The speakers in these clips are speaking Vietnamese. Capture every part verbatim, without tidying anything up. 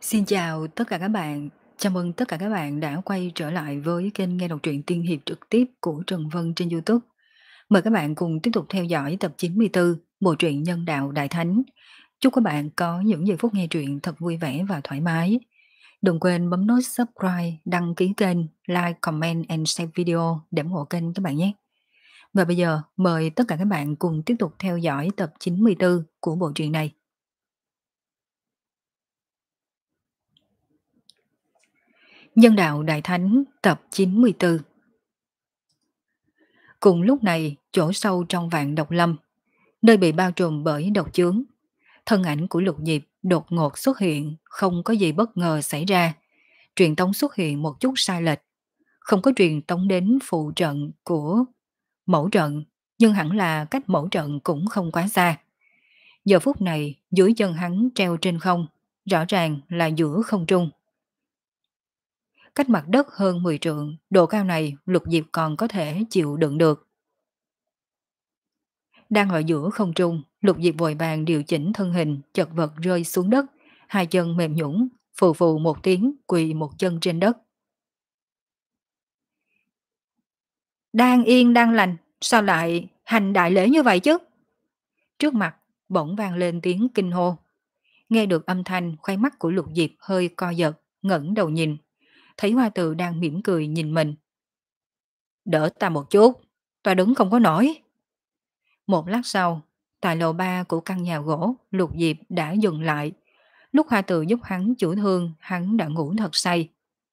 Xin chào tất cả các bạn. Chào mừng tất cả các bạn đã quay trở lại với kênh nghe đọc truyện tiên hiệp trực tiếp của Trần Vân trên YouTube. Mời các bạn cùng tiếp tục theo dõi tập chín mươi tư bộ truyện Nhân đạo Đại Thánh. Chúc các bạn có những giây phút nghe truyện thật vui vẻ và thoải mái. Đừng quên bấm nút subscribe, đăng ký kênh, like, comment and share video để ủng hộ kênh các bạn nhé. Và bây giờ mời tất cả các bạn cùng tiếp tục theo dõi tập chín mươi tư của bộ truyện này. Nhân đạo Đại Thánh tập chín mươi tư. Cùng lúc này, chỗ sâu trong vạn độc lâm, nơi bị bao trùm bởi độc chướng, thân ảnh của Lục Diệp đột ngột xuất hiện, không có gì bất ngờ xảy ra. Truyền tống xuất hiện một chút sai lệch, không có truyền tống đến phụ trận của mẫu trận, nhưng hẳn là cách mẫu trận cũng không quá xa. Giờ phút này, dưới chân hắn treo trên không, rõ ràng là giữa không trung. Cách mặt đất hơn mười trượng, độ cao này Lục Diệp còn có thể chịu đựng được. Đang ở giữa không trung, Lục Diệp vội vàng điều chỉnh thân hình, chật vật rơi xuống đất, hai chân mềm nhũn, phù phù một tiếng quỳ một chân trên đất. Đang yên đang lành, sao lại hành đại lễ như vậy chứ? Trước mặt bỗng vang lên tiếng kinh hô. Nghe được âm thanh, khóe mắt của Lục Diệp hơi co giật, ngẩng đầu nhìn, thấy Hoa Tự đang mỉm cười nhìn mình. Đỡ ta một chút, ta đứng không có nổi. Một lát sau, tại lầu ba của căn nhà gỗ, Lục Diệp đã dừng lại. Lúc Hoa Tự giúp hắn chữa thương, hắn đã ngủ thật say.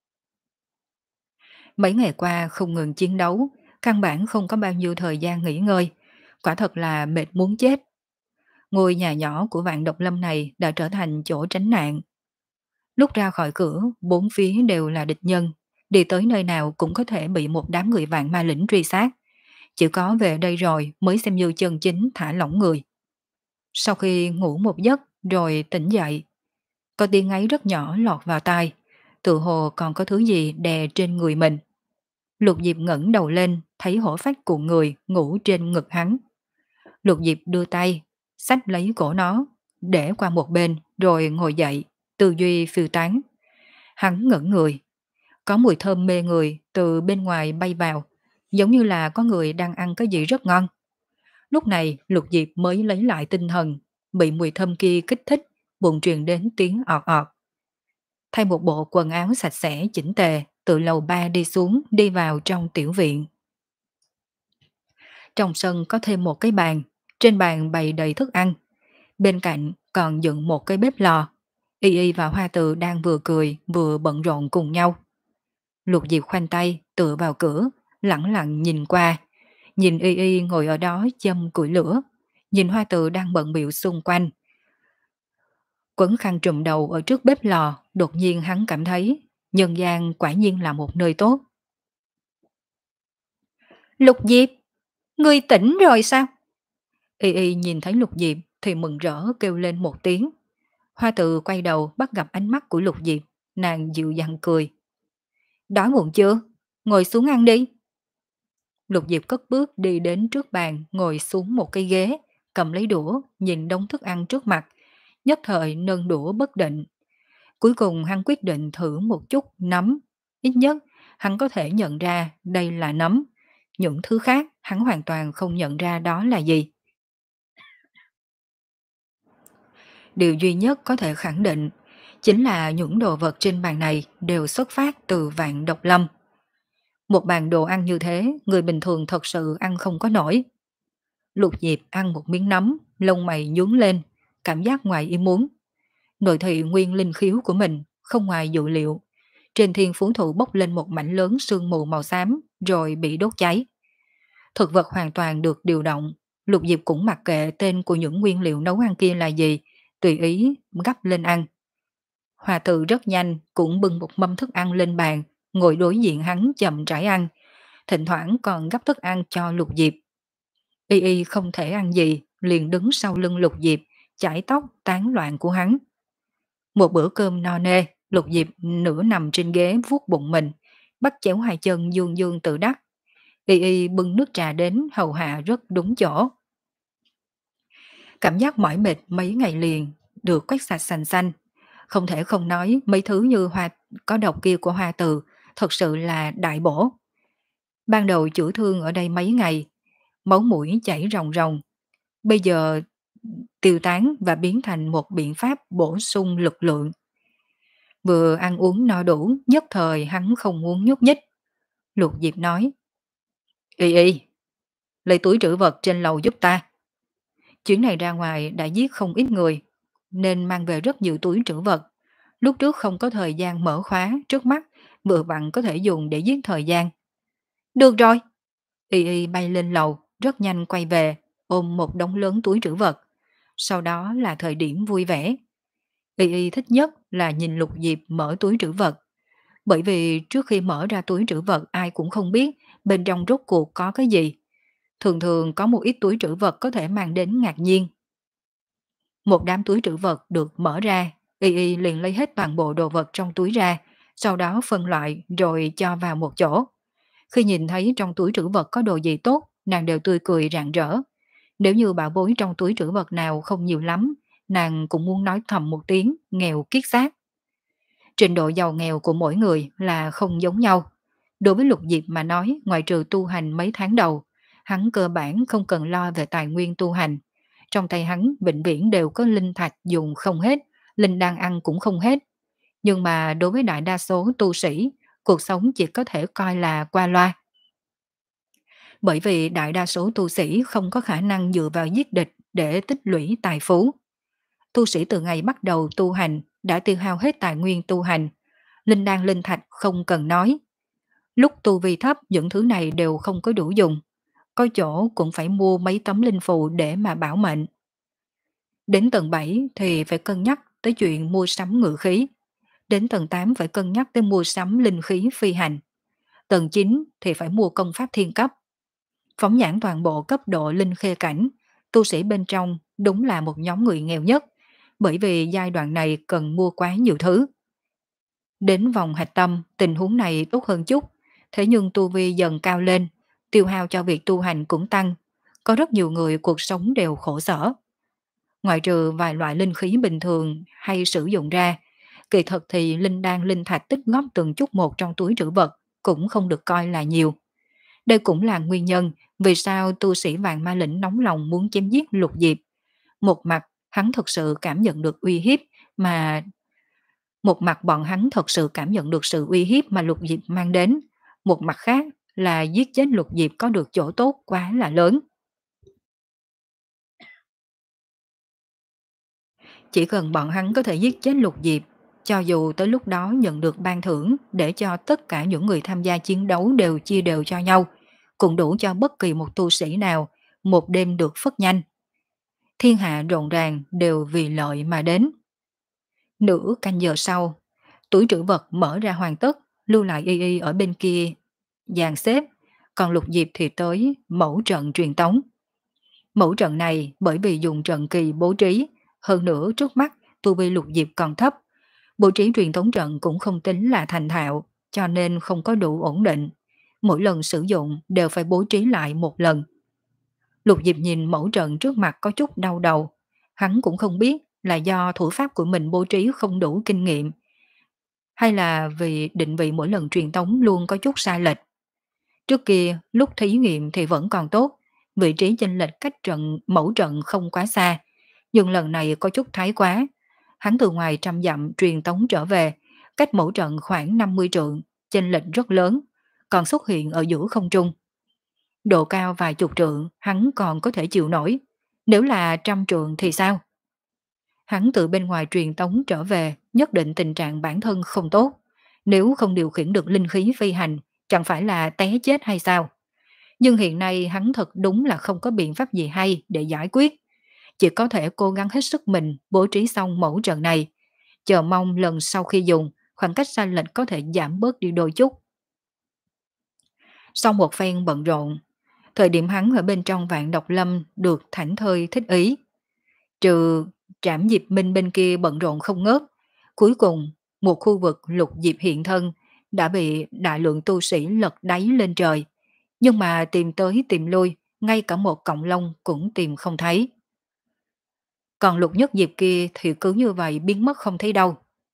Mấy ngày qua không ngừng chiến đấu, căn bản không có bao nhiêu thời gian nghỉ ngơi. Quả thật là mệt muốn chết. Ngôi nhà nhỏ của Vạn Độc Lâm này đã trở thành chỗ tránh nạn. Lúc ra khỏi cửa, bốn phía đều là địch nhân. Đi tới nơi nào cũng có thể bị một đám người vạn ma lĩnh truy sát. Chỉ có về đây rồi mới xem như chân chính thả lỏng người. Sau khi ngủ một giấc rồi tỉnh dậy, có tiếng ấy rất nhỏ lọt vào tai, tự hồ còn có thứ gì đè trên người mình. Lục Diệp ngẩng đầu lên, thấy hổ phách của người ngủ trên ngực hắn. Lục Diệp đưa tay, xách lấy cổ nó, để qua một bên rồi ngồi dậy, tư duy phiêu tán. Hắn ngẩn người, có mùi thơm mê người từ bên ngoài bay vào, giống như là có người đang ăn cái gì rất ngon. Lúc này Lục Diệp mới lấy lại tinh thần, bị mùi thơm kia kích thích, bụng truyền đến tiếng ọt ọt. Thay một bộ quần áo sạch sẽ chỉnh tề, từ lầu ba đi xuống, đi vào trong tiểu viện. Trong sân có thêm một cái bàn, trên bàn bày đầy thức ăn. Bên cạnh còn dựng một cái bếp lò. Y Y và Hoa Tự đang vừa cười vừa bận rộn cùng nhau. Lục Diệp khoanh tay tựa vào cửa, lẳng lặng nhìn qua. Nhìn Y Y ngồi ở đó châm củi lửa, nhìn Hoa Tự đang bận bịu xung quanh. Quấn khăn trùm đầu ở trước bếp lò, đột nhiên hắn cảm thấy nhân gian quả nhiên là một nơi tốt. Lục Diệp, ngươi tỉnh rồi sao? Y Y nhìn thấy Lục Diệp thì mừng rỡ kêu lên một tiếng. Hoa Tự quay đầu bắt gặp ánh mắt của Lục Diệp, nàng dịu dàng cười. Đói bụng chưa? Ngồi xuống ăn đi. Lục Diệp cất bước đi đến trước bàn, ngồi xuống một cây ghế, cầm lấy đũa, nhìn đống thức ăn trước mặt, nhất thời nâng đũa bất định. Cuối cùng hắn quyết định thử một chút nấm, ít nhất hắn có thể nhận ra đây là nấm. Những thứ khác hắn hoàn toàn không nhận ra đó là gì. Điều duy nhất có thể khẳng định chính là những đồ vật trên bàn này đều xuất phát từ Vạn Độc Lâm. Một bàn đồ ăn như thế, người bình thường thật sự ăn không có nổi. Lục Diệp ăn một miếng nấm, lông mày nhướng lên, cảm giác ngoài ý muốn. Nội thị nguyên linh khiếu của mình không ngoài dự liệu. Trên thiên phú thụ bốc lên một mảnh lớn sương mù màu xám rồi bị đốt cháy. Thực vật hoàn toàn được điều động. Lục Diệp cũng mặc kệ tên của những nguyên liệu nấu ăn kia là gì, tùy ý gắp lên ăn. Hòa Tự rất nhanh cũng bưng một mâm thức ăn lên bàn, ngồi đối diện hắn chậm rãi ăn, thỉnh thoảng còn gắp thức ăn cho Lục Diệp. Y Y không thể ăn gì, liền đứng sau lưng Lục Diệp, chải tóc tán loạn của hắn. Một bữa cơm no nê, Lục Diệp nửa nằm trên ghế vuốt bụng mình, bắt chéo hai chân dương dương tự đắc. Y Y bưng nước trà đến hầu hạ rất đúng chỗ. Cảm giác mỏi mệt mấy ngày liền được quét sạch sành xanh, Không thể không nói mấy thứ như hoa có độc kia của hoa từ thật sự là đại bổ. Ban đầu chữa thương ở đây mấy ngày, máu mũi chảy ròng ròng, bây giờ tiêu tán và biến thành một biện pháp bổ sung lực lượng. Vừa ăn uống no đủ, nhất thời hắn không muốn nhúc nhích. Lục Diệp nói, Y Y, lấy túi trữ vật trên lầu giúp ta. Chuyến này ra ngoài đã giết không ít người, nên mang về rất nhiều túi trữ vật. Lúc trước không có thời gian mở khóa, trước mắt vừa vặn có thể dùng để giết thời gian. Được rồi. Y Y bay lên lầu, rất nhanh quay về, ôm một đống lớn túi trữ vật. Sau đó là thời điểm vui vẻ. Y Y thích nhất là nhìn Lục Diệp mở túi trữ vật. Bởi vì trước khi mở ra túi trữ vật ai cũng không biết bên trong rốt cuộc có cái gì. Thường thường có một ít túi trữ vật có thể mang đến ngạc nhiên. Một đám túi trữ vật được mở ra, Y Y liền lấy hết toàn bộ đồ vật trong túi ra, sau đó phân loại rồi cho vào một chỗ. Khi nhìn thấy trong túi trữ vật có đồ gì tốt, nàng đều tươi cười rạng rỡ. Nếu như bảo bối trong túi trữ vật nào không nhiều lắm, nàng cũng muốn nói thầm một tiếng nghèo kiết xác. Trình độ giàu nghèo của mỗi người là không giống nhau. Đối với Lục Diệp mà nói, ngoài trừ tu hành mấy tháng đầu, hắn cơ bản không cần lo về tài nguyên tu hành. Trong tay hắn vĩnh viễn đều có linh thạch dùng không hết, linh đan ăn cũng không hết. Nhưng mà đối với đại đa số tu sĩ, cuộc sống chỉ có thể coi là qua loa. Bởi vì đại đa số tu sĩ không có khả năng dựa vào giết địch để tích lũy tài phú. Tu sĩ từ ngày bắt đầu tu hành đã tiêu hao hết tài nguyên tu hành. Linh đan linh thạch không cần nói. Lúc tu vi thấp những thứ này đều không có đủ dùng. Có chỗ cũng phải mua mấy tấm linh phù để mà bảo mệnh. Đến tầng bảy thì phải cân nhắc tới chuyện mua sắm ngự khí. Đến tầng tám phải cân nhắc tới mua sắm linh khí phi hành. Tầng chín thì phải mua công pháp thiên cấp. Phóng nhãn toàn bộ cấp độ linh khê cảnh, tu sĩ bên trong đúng là một nhóm người nghèo nhất, bởi vì giai đoạn này cần mua quá nhiều thứ. Đến vòng hạch tâm, tình huống này tốt hơn chút, thế nhưng tu vi dần cao lên, tiêu hao cho việc tu hành cũng tăng, có rất nhiều người cuộc sống đều khổ sở. Ngoại trừ vài loại linh khí bình thường hay sử dụng ra, kỳ thật thì linh đan linh thạch tích góp từng chút một trong túi trữ vật cũng không được coi là nhiều. Đây cũng là nguyên nhân vì sao tu sĩ Vạn Ma Lĩnh nóng lòng muốn chém giết Lục Diệp. Một mặt, hắn thật sự cảm nhận được uy hiếp mà một mặt bọn hắn thật sự cảm nhận được sự uy hiếp mà Lục Diệp mang đến. Một mặt khác là giết chết Lục Diệp có được chỗ tốt quá là lớn. Chỉ cần bọn hắn có thể giết chết Lục Diệp, cho dù tới lúc đó nhận được ban thưởng để cho tất cả những người tham gia chiến đấu đều chia đều cho nhau, cũng đủ cho bất kỳ một tu sĩ nào một đêm được phất nhanh. Thiên hạ rộn ràng đều vì lợi mà đến. Nửa canh giờ sau, túi trữ vật mở ra hoàn tất, lưu lại Y Y ở bên kia dàn xếp, còn Lục Diệp thì tới mẫu trận truyền tống. Mẫu trận này bởi vì dùng trận kỳ bố trí, hơn nữa trước mắt tu vi Lục Diệp còn thấp, bố trí truyền tống trận cũng không tính là thành thạo, cho nên không có đủ ổn định. Mỗi lần sử dụng đều phải bố trí lại một lần. Lục Diệp nhìn mẫu trận trước mặt có chút đau đầu. Hắn cũng không biết là do thủ pháp của mình bố trí không đủ kinh nghiệm, hay là vì định vị mỗi lần truyền tống luôn có chút sai lệch. Trước kia, lúc thí nghiệm thì vẫn còn tốt, vị trí chênh lệch cách trận mẫu trận không quá xa, nhưng lần này có chút thái quá. Hắn từ ngoài trăm dặm truyền tống trở về, cách mẫu trận khoảng năm mươi trượng, chênh lệch rất lớn, còn xuất hiện ở giữa không trung. Độ cao vài chục trượng, hắn còn có thể chịu nổi. Nếu là trăm trượng thì sao? Hắn từ bên ngoài truyền tống trở về, nhất định tình trạng bản thân không tốt. Nếu không điều khiển được linh khí phi hành, chẳng phải là té chết hay sao? Nhưng hiện nay hắn thật đúng là không có biện pháp gì hay để giải quyết. Chỉ có thể cố gắng hết sức mình bố trí xong mẫu trận này. Chờ mong lần sau khi dùng, khoảng cách sai lệch có thể giảm bớt đi đôi chút. Sau một phen bận rộn, thời điểm hắn ở bên trong Vạn Độc Lâm được thảnh thơi thích ý. Trừ Trảm Diệp Minh bên kia bận rộn không ngớt, cuối cùng một khu vực Lục Diệp hiện thân đã bị đại lượng tu sĩ lật đáy lên trời, nhưng mà tìm tới tìm lui, ngay cả một cọng lông cũng tìm không thấy. Còn Lục Nhất Diệp kia thì cứ như vậy biến mất không thấy đâu.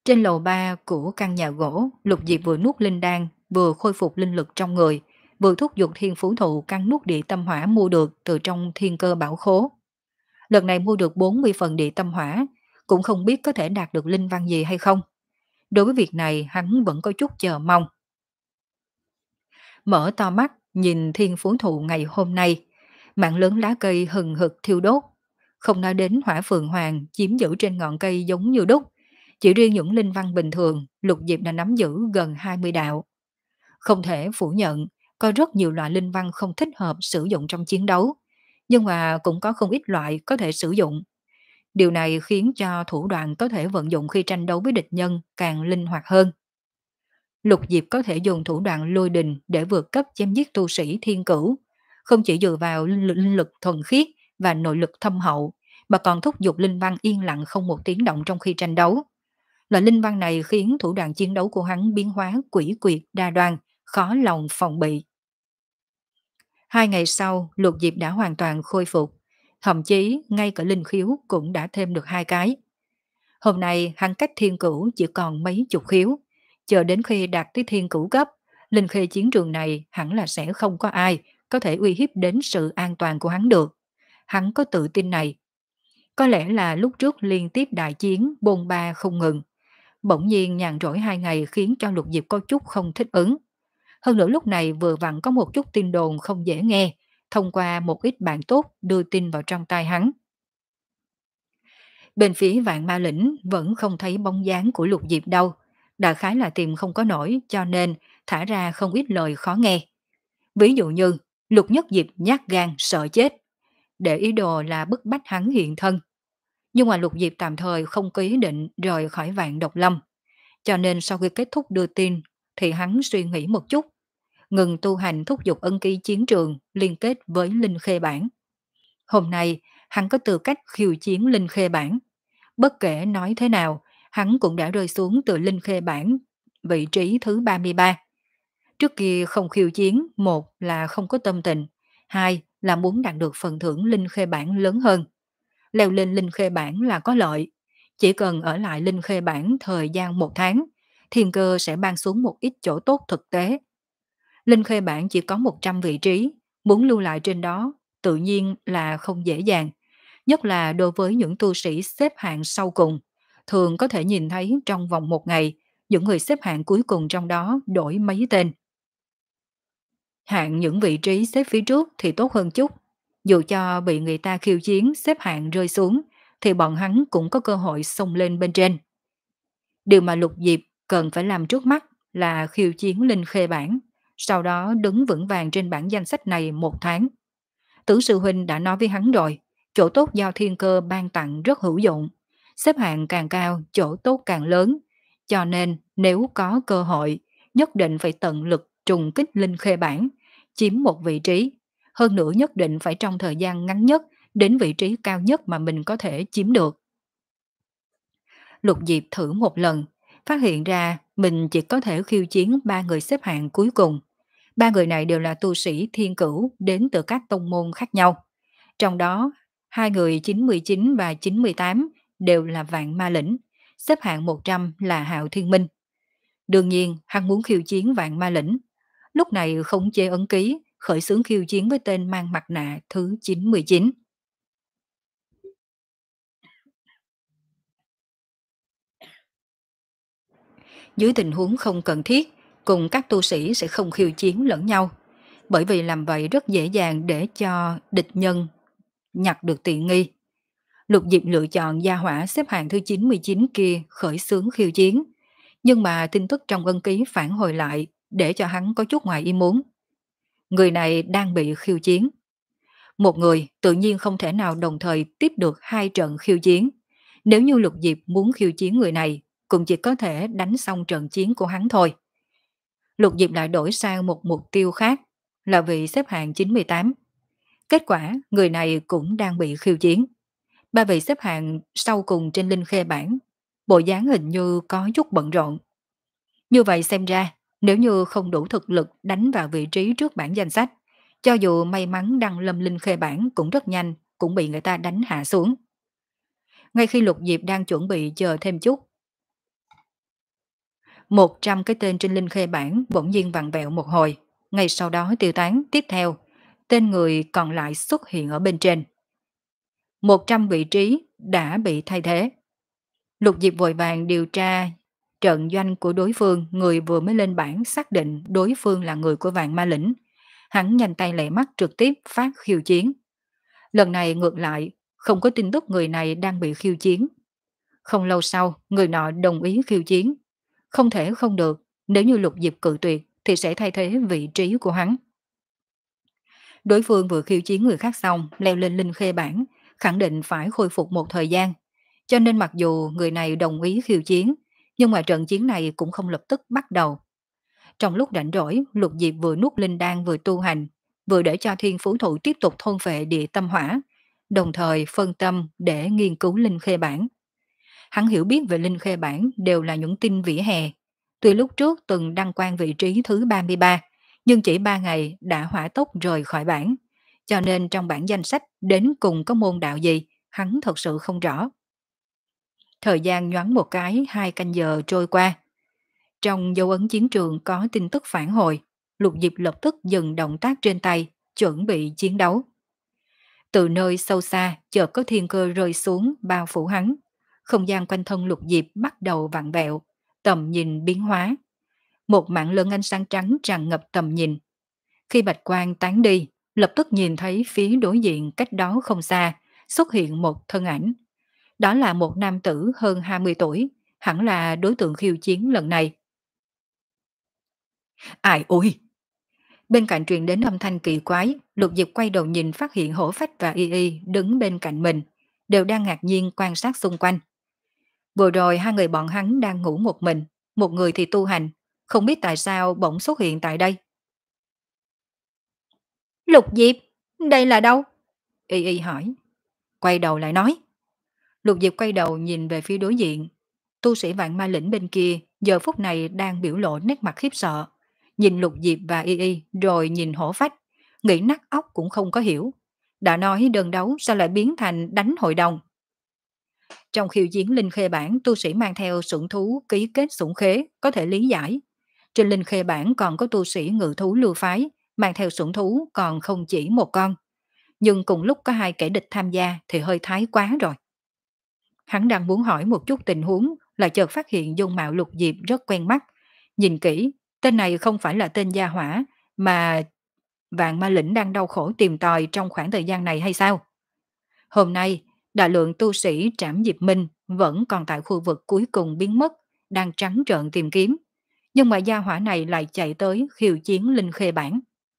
Trên lầu ba của căn nhà gỗ, Lục Diệp vừa nuốt linh đan, vừa khôi phục linh lực trong người, vừa thúc giục thiên phú thụ cắn nuốt địa tâm hỏa mua được từ trong thiên cơ bảo khố. Lần này mua được bốn mươi phần địa tâm hỏa, cũng không biết có thể đạt được linh văn gì hay không. Đối với việc này hắn vẫn có chút chờ mong. Mở to mắt, nhìn thiên phú thụ ngày hôm nay, mạng lớn lá cây hừng hực thiêu đốt. Không nói đến hỏa phượng hoàng chiếm giữ trên ngọn cây giống như đúc. Chỉ riêng những linh văn bình thường, Lục Diệp đã nắm giữ gần hai mươi đạo. Không thể phủ nhận, có rất nhiều loại linh văn không thích hợp sử dụng trong chiến đấu, nhưng mà cũng có không ít loại có thể sử dụng. Điều này khiến cho thủ đoạn có thể vận dụng khi tranh đấu với địch nhân càng linh hoạt hơn. Lục Diệp có thể dùng thủ đoạn lôi đình để vượt cấp chém giết tu sĩ thiên cửu, không chỉ dựa vào linh lực, linh lực thuần khiết và nội lực thâm hậu, mà còn thúc giục linh văn yên lặng không một tiếng động trong khi tranh đấu. Loại linh văn này khiến thủ đoạn chiến đấu của hắn biến hóa quỷ quyệt đa đoan, khó lòng phòng bị. Hai ngày sau, Lục Diệp đã hoàn toàn khôi phục, thậm chí ngay cả linh khiếu cũng đã thêm được hai cái. Hôm nay hắn cách thiên cửu chỉ còn mấy chục khiếu, chờ đến khi đạt tới thiên cửu cấp, linh khê chiến trường này hẳn là sẽ không có ai có thể uy hiếp đến sự an toàn của hắn được. Hắn có tự tin này. Có lẽ là lúc trước liên tiếp đại chiến bôn ba không ngừng, bỗng nhiên nhàn rỗi hai ngày khiến cho Lục Diệp có chút không thích ứng. Hơn nữa lúc này vừa vặn có một chút tin đồn không dễ nghe, thông qua một ít bạn tốt đưa tin vào trong tai hắn. Bên phía Vạn Ma Lĩnh vẫn không thấy bóng dáng của Lục Diệp đâu. Đại khái là tìm không có nổi cho nên thả ra không ít lời khó nghe. Ví dụ như Lục Nhất Diệp nhát gan sợ chết, để ý đồ là bức bách hắn hiện thân. Nhưng mà Lục Diệp tạm thời không có ý định rời khỏi Vạn Độc Lâm. Cho nên sau khi kết thúc đưa tin thì hắn suy nghĩ một chút, ngừng tu hành thúc giục ân ký chiến trường liên kết với Linh Khê Bản. Hôm nay hắn có tư cách khiêu chiến Linh Khê Bản. Bất kể nói thế nào, hắn cũng đã rơi xuống từ Linh Khê Bản, vị trí thứ ba mươi ba. Trước kia không khiêu chiến, một là không có tâm tình, hai là muốn đạt được phần thưởng Linh Khê Bản lớn hơn. Leo lên Linh Khê Bản là có lợi, chỉ cần ở lại Linh Khê Bản thời gian một tháng, thiên cơ sẽ ban xuống một ít chỗ tốt thực tế. Linh Khê Bản chỉ có một trăm vị trí, muốn lưu lại trên đó tự nhiên là không dễ dàng, nhất là đối với những tu sĩ xếp hạng sau cùng, thường có thể nhìn thấy trong vòng một ngày, những người xếp hạng cuối cùng trong đó đổi mấy tên. Hạng những vị trí xếp phía trước thì tốt hơn chút, dù cho bị người ta khiêu chiến xếp hạng rơi xuống, thì bọn hắn cũng có cơ hội xông lên bên trên. Điều mà Lục Diệp cần phải làm trước mắt là khiêu chiến Linh Khê Bản, sau đó đứng vững vàng trên bảng danh sách này một tháng. Tử sư huynh đã nói với hắn rồi, chỗ tốt do thiên cơ ban tặng rất hữu dụng, xếp hạng càng cao, chỗ tốt càng lớn, cho nên nếu có cơ hội, nhất định phải tận lực trùng kích Linh Khê Bản, chiếm một vị trí, hơn nữa nhất định phải trong thời gian ngắn nhất đến vị trí cao nhất mà mình có thể chiếm được. Lục Diệp thử một lần, phát hiện ra mình chỉ có thể khiêu chiến ba người xếp hạng cuối cùng. Ba người này đều là tu sĩ thiên cửu đến từ các tông môn khác nhau. Trong đó, hai người chín mươi chín và chín mươi tám đều là Vạn Ma Lĩnh, xếp hạng một trăm là Hạo Thiên Minh. Đương nhiên, hắn muốn khiêu chiến Vạn Ma Lĩnh. Lúc này khống chế ấn ký, khởi xướng khiêu chiến với tên mang mặt nạ thứ chín mươi chín. Dưới tình huống không cần thiết, cùng các tu sĩ sẽ không khiêu chiến lẫn nhau, bởi vì làm vậy rất dễ dàng để cho địch nhân nhặt được tiện nghi. Lục Diệp lựa chọn gia hỏa xếp hạng thứ chín mươi chín kia khởi xướng khiêu chiến, nhưng mà tin tức trong ân ký phản hồi lại để cho hắn có chút ngoài ý muốn. Người này đang bị khiêu chiến. Một người tự nhiên không thể nào đồng thời tiếp được hai trận khiêu chiến. Nếu như Lục Diệp muốn khiêu chiến người này, cũng chỉ có thể đánh xong trận chiến của hắn thôi. Lục Diệp lại đổi sang một mục tiêu khác, là vị xếp hạng chín mươi tám. Kết quả, người này cũng đang bị khiêu chiến. Ba vị xếp hạng sau cùng trên Linh Khê Bảng, bộ dáng hình như có chút bận rộn. Như vậy xem ra, nếu như không đủ thực lực đánh vào vị trí trước bảng danh sách, cho dù may mắn đăng lâm Linh Khê Bảng cũng rất nhanh, cũng bị người ta đánh hạ xuống. Ngay khi Lục Diệp đang chuẩn bị chờ thêm chút, Một trăm cái tên trên linh khê bảng bỗng nhiên vặn vẹo một hồi, ngay sau đó tiêu tán. Tiếp theo, tên người còn lại xuất hiện ở bên trên. Một trăm vị trí đã bị thay thế. Lục Diệp vội vàng điều tra trận doanh của đối phương, người vừa mới lên bảng xác định đối phương là người của Vạn Ma Lĩnh. Hắn nhanh tay lẹ mắt trực tiếp phát khiêu chiến. Lần này ngược lại, không có tin tức người này đang bị khiêu chiến. Không lâu sau, người nọ đồng ý khiêu chiến. Không thể không được, nếu như Lục Diệp cự tuyệt thì sẽ thay thế vị trí của hắn. Đối phương vừa khiêu chiến người khác xong, leo lên linh khê bảng, khẳng định phải khôi phục một thời gian. Cho nên mặc dù người này đồng ý khiêu chiến, nhưng mà trận chiến này cũng không lập tức bắt đầu. Trong lúc rảnh rỗi, Lục Diệp vừa nuốt linh đan vừa tu hành, vừa để cho thiên phú thụ tiếp tục thôn phệ địa tâm hỏa, đồng thời phân tâm để nghiên cứu linh khê bản. Hắn hiểu biết về linh khê bản đều là những tin vỉa hè. Từ lúc trước từng đăng quang vị trí thứ ba mươi ba, nhưng chỉ ba ngày đã hỏa tốc rời khỏi bảng. Cho nên trong bảng danh sách đến cùng có môn đạo gì, hắn thật sự không rõ. Thời gian nhoáng một cái, hai canh giờ trôi qua. Trong dấu ấn chiến trường có tin tức phản hồi, Lục Diệp lập tức dừng động tác trên tay, chuẩn bị chiến đấu. Từ nơi sâu xa, chợt có thiên cơ rơi xuống bao phủ hắn. Không gian quanh thân Lục Diệp bắt đầu vặn vẹo, tầm nhìn biến hóa. Một mảng lớn ánh sáng trắng tràn ngập tầm nhìn. Khi bạch quang tán đi, lập tức nhìn thấy phía đối diện cách đó không xa, xuất hiện một thân ảnh. Đó là một nam tử hơn hai mươi tuổi, hẳn là đối tượng khiêu chiến lần này. Ai ôi! Bên cạnh truyền đến âm thanh kỳ quái, Lục Diệp quay đầu nhìn phát hiện Hổ Phách và Y Y đứng bên cạnh mình, đều đang ngạc nhiên quan sát xung quanh. Vừa rồi hai người bọn hắn đang ngủ một mình, một người thì tu hành, không biết tại sao bỗng xuất hiện tại đây. Lục Diệp, đây là đâu? Y Y hỏi. Quay đầu lại nói. Lục Diệp quay đầu nhìn về phía đối diện. Tu sĩ Vạn Ma Lĩnh bên kia giờ phút này đang biểu lộ nét mặt khiếp sợ. Nhìn Lục Diệp và Y Y rồi nhìn Hổ Phách, nghĩ nát óc cũng không có hiểu. Đã nói đơn đấu sao lại biến thành đánh hội đồng. Trong khiêu chiến linh khê bản, tu sĩ mang theo sủng thú ký kết sủng khế có thể lý giải. Trên linh khê bản còn có tu sĩ ngự thú lưu phái, mang theo sủng thú còn không chỉ một con. Nhưng cùng lúc có hai kẻ địch tham gia thì hơi thái quá rồi. Hắn đang muốn hỏi một chút tình huống là chợt phát hiện dung mạo Lục Diệp rất quen mắt. Nhìn kỹ, tên này không phải là tên gia hỏa mà Vạn Ma Lĩnh đang đau khổ tìm tòi trong khoảng thời gian này hay sao? Hôm nay, đại lượng tu sĩ Trảm Diệp Minh vẫn còn tại khu vực cuối cùng biến mất, đang trắng trợn tìm kiếm. Nhưng mà gia hỏa này lại chạy tới khiêu chiến linh khê bản.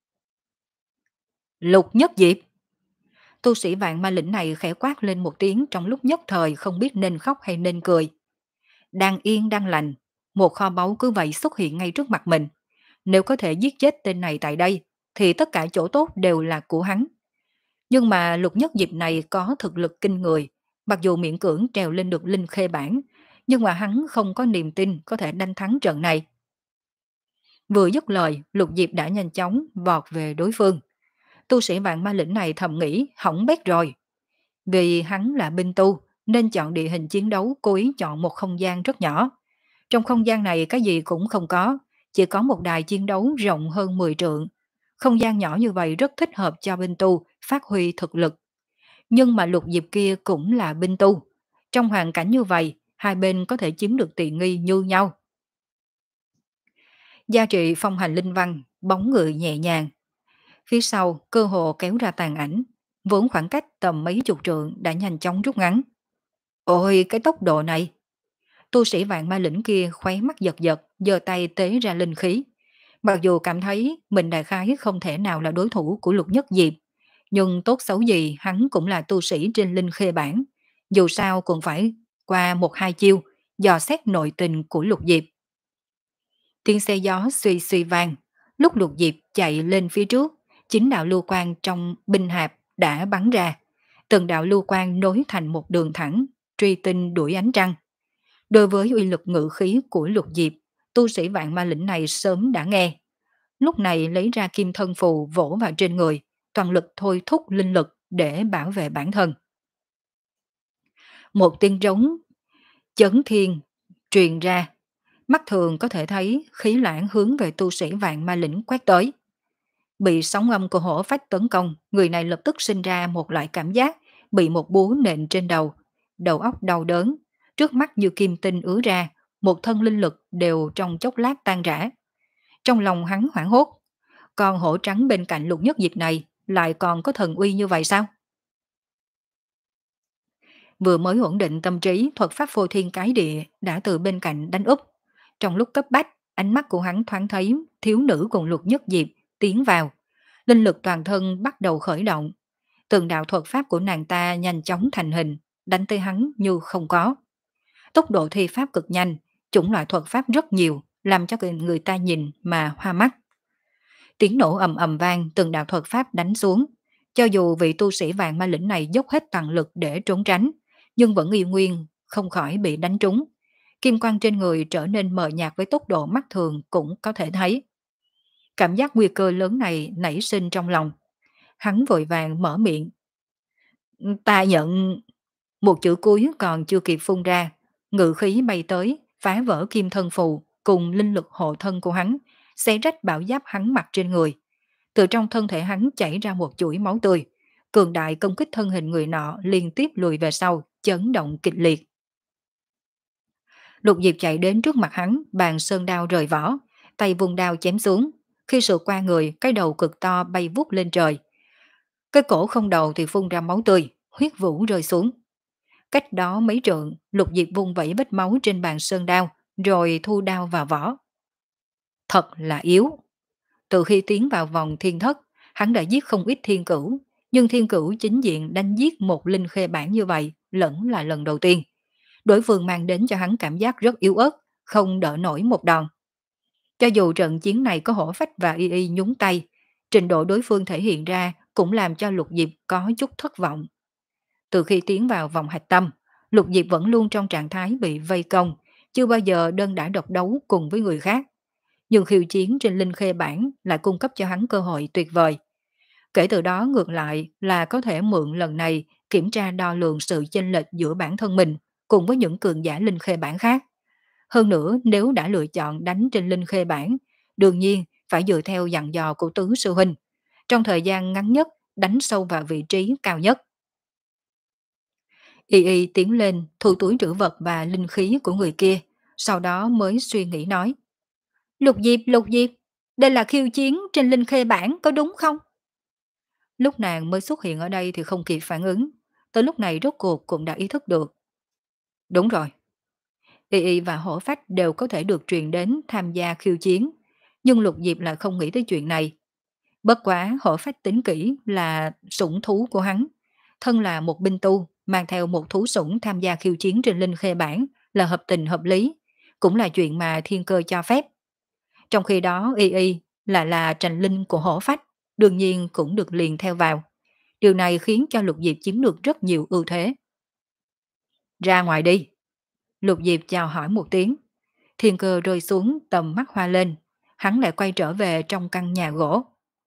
Lục Nhất Diệp! Tu sĩ Vạn Ma Lĩnh này khẽ quát lên một tiếng trong lúc nhất thời không biết nên khóc hay nên cười. Đang yên đang lành, một kho báu cứ vậy xuất hiện ngay trước mặt mình. Nếu có thể giết chết tên này tại đây, thì tất cả chỗ tốt đều là của hắn. Nhưng mà Lục Nhất Diệp này có thực lực kinh người, mặc dù miễn cưỡng trèo lên được linh khê bản, nhưng mà hắn không có niềm tin có thể đánh thắng trận này. Vừa dứt lời, Lục Diệp đã nhanh chóng vọt về đối phương. Tu sĩ Vạn Ma Lĩnh này thầm nghĩ hỏng bét rồi. Vì hắn là binh tu, nên chọn địa hình chiến đấu cố ý chọn một không gian rất nhỏ. Trong không gian này cái gì cũng không có, chỉ có một đài chiến đấu rộng hơn mười trượng. Không gian nhỏ như vậy rất thích hợp cho binh tu phát huy thực lực. Nhưng mà Lục Diệp kia cũng là binh tu. Trong hoàn cảnh như vậy, hai bên có thể chiếm được tiện nghi như nhau. Gia trị phong hành linh văn, bóng người nhẹ nhàng. Phía sau, cơ hồ kéo ra tàn ảnh, vốn khoảng cách tầm mấy chục trượng đã nhanh chóng rút ngắn. Ôi, cái tốc độ này! Tu sĩ Vạn Ma Lĩnh kia khóe mắt giật giật, giơ tay tế ra linh khí. Mặc dù cảm thấy mình đại khái không thể nào là đối thủ của Lục Nhất Diệp, nhưng tốt xấu gì hắn cũng là tu sĩ trên linh khê bản. Dù sao cũng phải qua một hai chiêu, dò xét nội tình của Lục Diệp. Tiếng xe gió suy suy vang, lúc Lục Diệp chạy lên phía trước, chính đạo lưu quang trong binh hạp đã bắn ra. Từng đạo lưu quang nối thành một đường thẳng, truy tinh đuổi ánh trăng. Đối với uy lực ngự khí của Lục Diệp, tu sĩ Vạn Ma Lĩnh này sớm đã nghe. Lúc này lấy ra kim thân phù vỗ vào trên người, toàn lực thôi thúc linh lực để bảo vệ bản thân. Một tiếng rống chấn thiên truyền ra, Mắt thường có thể thấy khí lãng hướng về tu sĩ vạn ma lĩnh quét tới. Bị sóng âm của hổ phách tấn công, người này lập tức sinh ra một loại cảm giác bị một búa nện trên đầu, đầu óc đau đớn, trước mắt như kim tinh ứa ra, một thân linh lực đều trong chốc lát tan rã. Trong lòng hắn hoảng hốt, con hổ trắng bên cạnh Lục Nhất Dịch này lại còn có thần uy như vậy sao? Vừa mới ổn định tâm trí, thuật pháp phô thiên cái địa đã từ bên cạnh đánh úp. Trong lúc cấp bách, ánh mắt của hắn thoáng thấy thiếu nữ cùng Lục Nhất Diệp tiến vào. Linh lực toàn thân bắt đầu khởi động. Từng đạo thuật pháp của nàng ta nhanh chóng thành hình, đánh tới hắn như không có. Tốc độ thi pháp cực nhanh, chủng loại thuật pháp rất nhiều, làm cho người ta nhìn mà hoa mắt. Tiếng nổ ầm ầm vang, từng đạo thuật pháp đánh xuống. Cho dù vị tu sĩ vàng ma lĩnh này dốc hết toàn lực để trốn tránh, nhưng vẫn y nguyên, không khỏi bị đánh trúng. Kim quang trên người trở nên mờ nhạt với tốc độ mắt thường cũng có thể thấy. Cảm giác nguy cơ lớn này nảy sinh trong lòng. Hắn vội vàng mở miệng. Ta nhận... Một chữ cuối còn chưa kịp phun ra, ngự khí bay tới, phá vỡ kim thân phù cùng linh lực hộ thân của hắn, xé rách bảo giáp hắn mặc trên người. Từ trong thân thể hắn chảy ra một chuỗi máu tươi, cường đại công kích thân hình người nọ liên tiếp lùi về sau, chấn động kịch liệt. Lục Diệp chạy đến trước mặt hắn, bàn sơn đao rời vỏ, tay vùng đao chém xuống. Khi sượt qua người, cái đầu cực to bay vút lên trời. Cái cổ không đầu thì phun ra máu tươi, huyết vũ rơi xuống. Cách đó mấy trượng, Lục Diệp vung vẩy vết máu trên bàn sơn đao, rồi thu đao vào vỏ. Thật là yếu. Từ khi tiến vào vòng thiên thất, hắn đã giết không ít thiên cửu, nhưng thiên cửu chính diện đánh giết một linh khê bản như vậy lẫn là lần đầu tiên. Đối phương mang đến cho hắn cảm giác rất yếu ớt, không đỡ nổi một đòn. Cho dù trận chiến này có hổ phách và y y nhúng tay, trình độ đối phương thể hiện ra cũng làm cho Lục Diệp có chút thất vọng. Từ khi tiến vào vòng hạch tâm, Lục Diệp vẫn luôn trong trạng thái bị vây công, chưa bao giờ đơn đả độc đấu cùng với người khác. Nhưng khiêu chiến trên linh khê bản lại cung cấp cho hắn cơ hội tuyệt vời. Kể từ đó ngược lại là có thể mượn lần này kiểm tra đo lường sự chênh lệch giữa bản thân mình cùng với những cường giả linh khê bản khác. Hơn nữa nếu đã lựa chọn đánh trên linh khê bản, đương nhiên phải dựa theo dặn dò của tứ sư huynh. Trong thời gian ngắn nhất đánh sâu vào vị trí cao nhất. Y y tiến lên thu túi trữ vật và linh khí của người kia, sau đó mới suy nghĩ nói. Lục Diệp, Lục Diệp, đây là khiêu chiến trên linh khê bản có đúng không? Lúc nàng mới xuất hiện ở đây thì không kịp phản ứng, tới lúc này rốt cuộc cũng đã ý thức được. Đúng rồi. Y y và hổ phách đều có thể được truyền đến tham gia khiêu chiến, nhưng Lục Diệp lại không nghĩ tới chuyện này. Bất quá hổ phách tính kỹ là sủng thú của hắn, thân là một binh tu, mang theo một thú sủng tham gia khiêu chiến trên linh khê bản là hợp tình hợp lý, cũng là chuyện mà thiên cơ cho phép. Trong khi đó y y là là trành linh của hổ phách, đương nhiên cũng được liền theo vào. Điều này khiến cho Lục Diệp chiếm được rất nhiều ưu thế. Ra ngoài đi. Lục Diệp chào hỏi một tiếng. Thiên cơ rơi xuống, tầm mắt hoa lên. Hắn lại quay trở về trong căn nhà gỗ.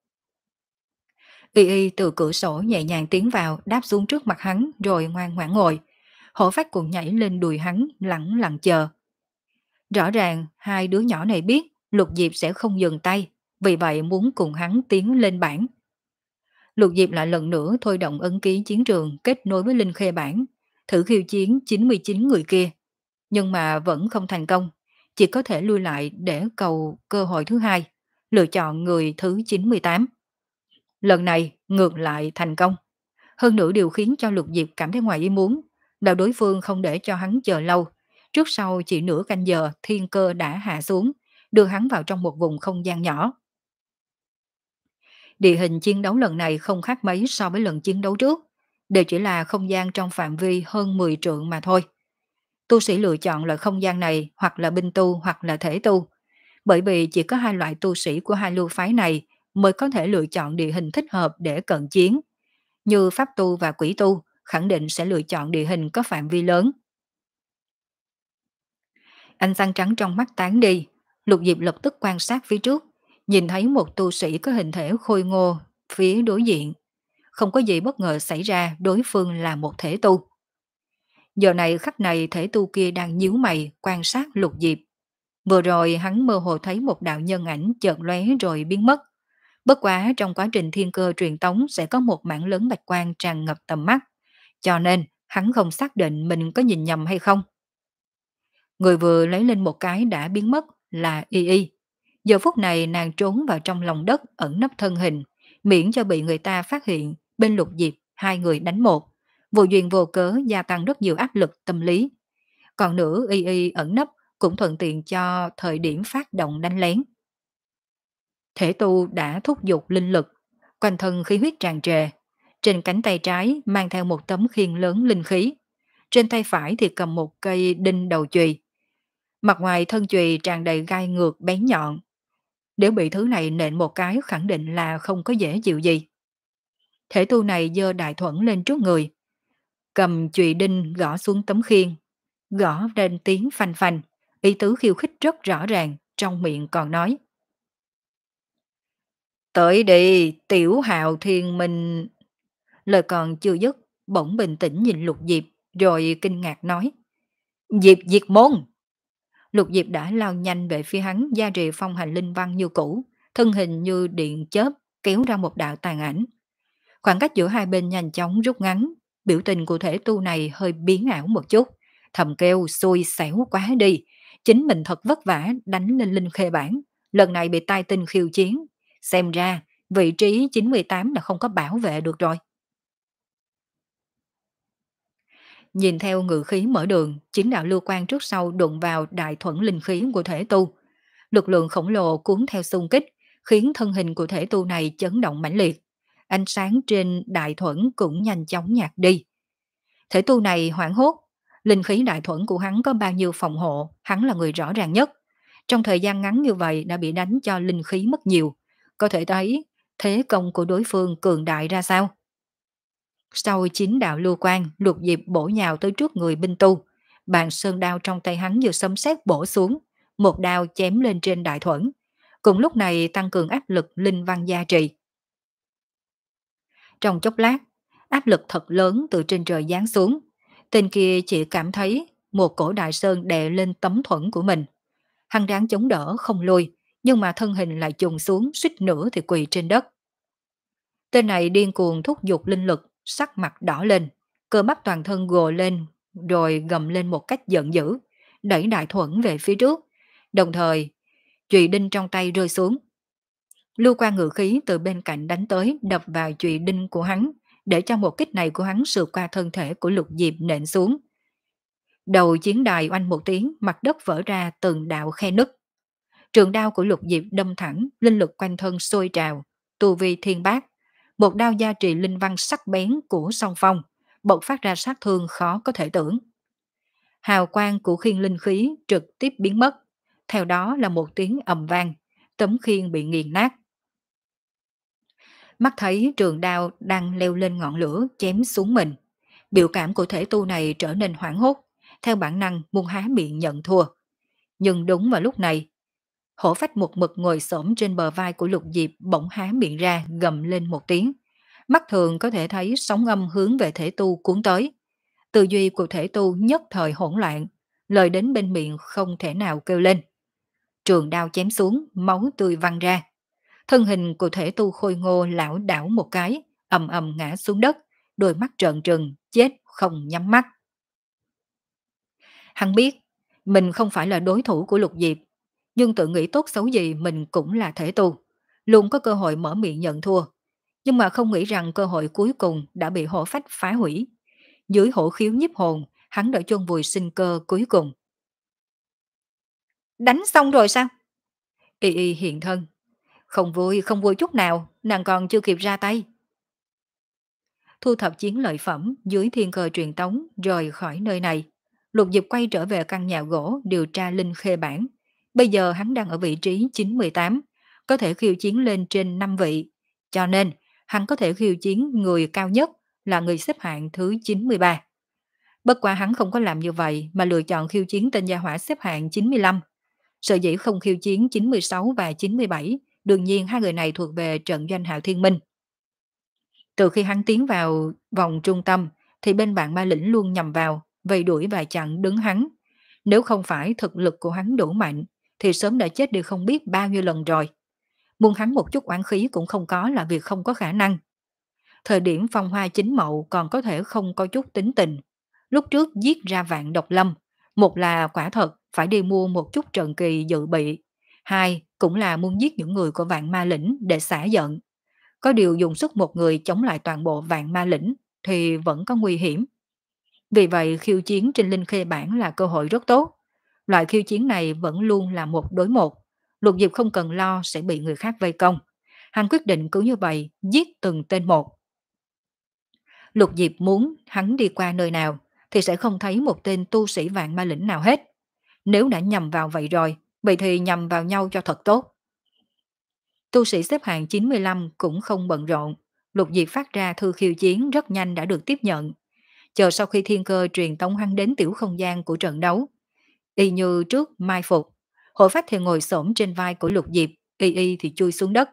Y y từ cửa sổ nhẹ nhàng tiến vào, đáp xuống trước mặt hắn rồi ngoan ngoãn ngồi. Hổ phách cũng nhảy lên đùi hắn, lặng lặng chờ. Rõ ràng hai đứa nhỏ này biết Lục Diệp sẽ không dừng tay, vì vậy muốn cùng hắn tiến lên bảng. Lục Diệp lại lần nữa thôi động ấn ký chiến trường kết nối với linh khê bản, thử khiêu chiến chín mươi chín người kia. Nhưng mà vẫn không thành công, chỉ có thể lui lại để cầu cơ hội thứ hai, lựa chọn người thứ chín mươi tám. Lần này ngược lại thành công. Hơn nữa điều khiến cho Lục Diệp cảm thấy ngoài ý muốn là đối phương không để cho hắn chờ lâu. Trước sau chỉ nửa canh giờ thiên cơ đã hạ xuống, đưa hắn vào trong một vùng không gian nhỏ. Địa hình chiến đấu lần này không khác mấy so với lần chiến đấu trước, đều chỉ là không gian trong phạm vi hơn mười trượng mà thôi. Tu sĩ lựa chọn loại không gian này hoặc là binh tu hoặc là thể tu, bởi vì chỉ có hai loại tu sĩ của hai lưu phái này mới có thể lựa chọn địa hình thích hợp để cận chiến. Như pháp tu và quỷ tu khẳng định sẽ lựa chọn địa hình có phạm vi lớn. Ánh sáng trắng trong mắt tán đi, Lục Diệp lập tức quan sát phía trước, nhìn thấy một tu sĩ có hình thể khôi ngô phía đối diện. Không có gì bất ngờ xảy ra, đối phương là một thể tu. Giờ này khắc này thể tu kia đang nhíu mày quan sát Lục Diệp. Vừa rồi hắn mơ hồ thấy một đạo nhân ảnh chợt lóe rồi biến mất. Bất quá trong quá trình thiên cơ truyền tống sẽ có một mảng lớn bạch quang tràn ngập tầm mắt, cho nên hắn không xác định mình có nhìn nhầm hay không. Người vừa lấy lên một cái đã biến mất là Y Y. Giờ phút này nàng trốn vào trong lòng đất ẩn nấp thân hình, miễn cho bị người ta phát hiện bên Lục Diệp hai người đánh một. Vô duyên vô cớ gia tăng rất nhiều áp lực tâm lý. Còn nữa Y Y ẩn nấp cũng thuận tiện cho thời điểm phát động đánh lén. Thể tu đã thúc giục linh lực, quanh thân khí huyết tràn trề. Trên cánh tay trái mang theo một tấm khiên lớn linh khí. Trên tay phải thì cầm một cây đinh đầu chùy. Mặt ngoài thân chùy tràn đầy gai ngược bén nhọn. Nếu bị thứ này nện một cái khẳng định là không có dễ chịu gì. Thể tu này giơ đại thuẫn lên trước người. Cầm chùy đinh gõ xuống tấm khiên. Gõ lên tiếng phanh phanh. Ý tứ khiêu khích rất rõ ràng. Trong miệng còn nói. Tới đi, tiểu hào thiên minh. Lời còn chưa dứt, bỗng bình tĩnh nhìn Lục Diệp, rồi kinh ngạc nói. Diệp diệt môn. Lục Diệp đã lao nhanh về phía hắn, gia trì phong hành linh văn như cũ, thân hình như điện chớp, kéo ra một đạo tàn ảnh. Khoảng cách giữa hai bên nhanh chóng rút ngắn, biểu tình của thể tu này hơi biến ảo một chút, thầm kêu xui xẻo quá đi, chính mình thật vất vả đánh lên linh khê bản, lần này bị tai tinh khiêu chiến, xem ra vị trí chín mươi tám là không có bảo vệ được rồi. Nhìn theo ngự khí mở đường, chính đạo lưu quan trước sau đụng vào đại thuẫn linh khí của thể tu. Lực lượng khổng lồ cuốn theo xung kích, khiến thân hình của thể tu này chấn động mãnh liệt. Ánh sáng trên đại thuẫn cũng nhanh chóng nhạt đi. Thể tu này hoảng hốt, linh khí đại thuẫn của hắn có bao nhiêu phòng hộ, hắn là người rõ ràng nhất. Trong thời gian ngắn như vậy đã bị đánh cho linh khí mất nhiều. Có thể thấy thế công của đối phương cường đại ra sao. Sau chín đạo lưu quan, Lục Diệp bổ nhào tới trước người binh tu. Bàn sơn đao trong tay hắn như sấm sét bổ xuống, một đao chém lên trên đại thuẫn. Cùng lúc này tăng cường áp lực linh văn gia trì. Trong chốc lát, áp lực thật lớn từ trên trời giáng xuống. Tên kia chỉ cảm thấy một cổ đại sơn đè lên tấm thuẫn của mình. Hắn ráng chống đỡ không lùi, nhưng mà thân hình lại chùng xuống suýt nữa thì quỳ trên đất. Tên này điên cuồng thúc giục linh lực, sắc mặt đỏ lên, cơ bắp toàn thân gồ lên, rồi gầm lên một cách giận dữ, đẩy đại thuẫn về phía trước, đồng thời chùy đinh trong tay rơi xuống. Lưu quan ngự khí từ bên cạnh đánh tới đập vào chùy đinh của hắn, để cho một kích này của hắn sượt qua thân thể của Lục Diệp nện xuống. Đầu chiến đài oanh một tiếng, mặt đất vỡ ra từng đạo khe nứt. Trường đao của Lục Diệp đâm thẳng, linh lực quanh thân sôi trào, tu vi thiên bát. Một đao gia trì linh văn sắc bén của song phong, bộc phát ra sát thương khó có thể tưởng. Hào quang của khiên linh khí trực tiếp biến mất, theo đó là một tiếng ầm vang, tấm khiên bị nghiền nát. Mắt thấy trường đao đang leo lên ngọn lửa chém xuống mình, biểu cảm của thể tu này trở nên hoảng hốt, theo bản năng muốn há miệng nhận thua. Nhưng đúng vào lúc này, hổ phách một mực ngồi xổm trên bờ vai của Lục Diệp bỗng há miệng ra gầm lên một tiếng. Mắt thường có thể thấy sóng âm hướng về thể tu cuốn tới. Tư duy của thể tu nhất thời hỗn loạn, lời đến bên miệng không thể nào kêu lên. Trường đao chém xuống, máu tươi văng ra. Thân hình của thể tu khôi ngô lão đảo một cái, ầm ầm ngã xuống đất, đôi mắt trợn trừng, chết không nhắm mắt. Hắn biết, mình không phải là đối thủ của Lục Diệp, nhưng tự nghĩ tốt xấu gì mình cũng là thể tu, luôn có cơ hội mở miệng nhận thua. Nhưng mà không nghĩ rằng cơ hội cuối cùng đã bị hổ phách phá hủy. Dưới hổ khiếu nhiếp hồn, hắn đã chôn vùi sinh cơ cuối cùng. Đánh xong rồi sao? Y Y hiện thân. Không vui, không vui chút nào, nàng còn chưa kịp ra tay. Thu thập chiến lợi phẩm dưới thiên cơ truyền tống rời khỏi nơi này. Lục Diệp quay trở về căn nhà gỗ điều tra linh khê bản. Bây giờ hắn đang ở vị trí chín mươi tám, có thể khiêu chiến lên trên năm vị. Cho nên, hắn có thể khiêu chiến người cao nhất là người xếp hạng thứ chín mươi ba. Bất quá hắn không có làm như vậy mà lựa chọn khiêu chiến tên gia hỏa xếp hạng chín mươi lăm. Sở dĩ không khiêu chiến chín mươi sáu và chín mươi bảy, đương nhiên hai người này thuộc về trận doanh Hạo Thiên Minh. Từ khi hắn tiến vào vòng trung tâm thì bên bạn ma lĩnh luôn nhằm vào, vây đuổi và chặn đứng hắn. Nếu không phải thực lực của hắn đủ mạnh, thì sớm đã chết đi không biết bao nhiêu lần rồi. Muốn hắn một chút oán khí cũng không có là việc không có khả năng. Thời điểm phong hoa chính mậu còn có thể không có chút tính tình. Lúc trước giết ra vạn độc lâm, một là quả thật phải đi mua một chút trận kỳ dự bị, hai cũng là muốn giết những người của vạn ma lĩnh để xả giận. Có điều dùng sức một người chống lại toàn bộ vạn ma lĩnh thì vẫn có nguy hiểm. Vì vậy khiêu chiến trên Linh Khê Bản là cơ hội rất tốt. Loại khiêu chiến này vẫn luôn là một đối một. Lục Diệp không cần lo sẽ bị người khác vây công. Hắn quyết định cứ như vậy giết từng tên một. Lục Diệp muốn hắn đi qua nơi nào thì sẽ không thấy một tên tu sĩ vạn ma lĩnh nào hết. Nếu đã nhầm vào vậy rồi, vậy thì nhầm vào nhau cho thật tốt. Tu sĩ xếp hạng chín mươi lăm cũng không bận rộn. Lục Diệp phát ra thư khiêu chiến rất nhanh đã được tiếp nhận. Chờ sau khi thiên cơ truyền tống hắn đến tiểu không gian của trận đấu. Y như trước mai phục, Hộ Pháp thì ngồi xổm trên vai của Lục Diệp, Y Y thì chui xuống đất.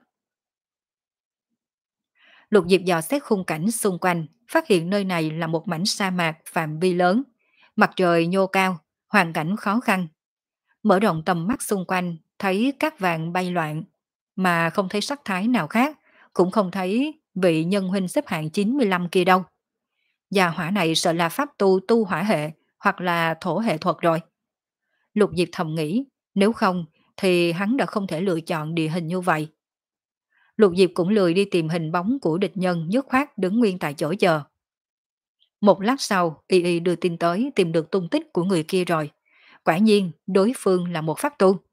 Lục Diệp dò xét khung cảnh xung quanh, phát hiện nơi này là một mảnh sa mạc phạm vi lớn. Mặt trời nhô cao, hoàn cảnh khó khăn. Mở rộng tầm mắt xung quanh, thấy các vàng bay loạn, mà không thấy sắc thái nào khác, cũng không thấy vị nhân huynh xếp hạng chín mươi lăm kia đâu. Và hỏa này sợ là pháp tu tu hỏa hệ, hoặc là thổ hệ thuật rồi. Lục Diệp thầm nghĩ, nếu không thì hắn đã không thể lựa chọn địa hình như vậy. Lục Diệp cũng lười đi tìm hình bóng của địch nhân, dứt khoát đứng nguyên tại chỗ chờ. Một lát sau, Y Y đưa tin tới tìm được tung tích của người kia rồi. Quả nhiên, đối phương là một pháp tu.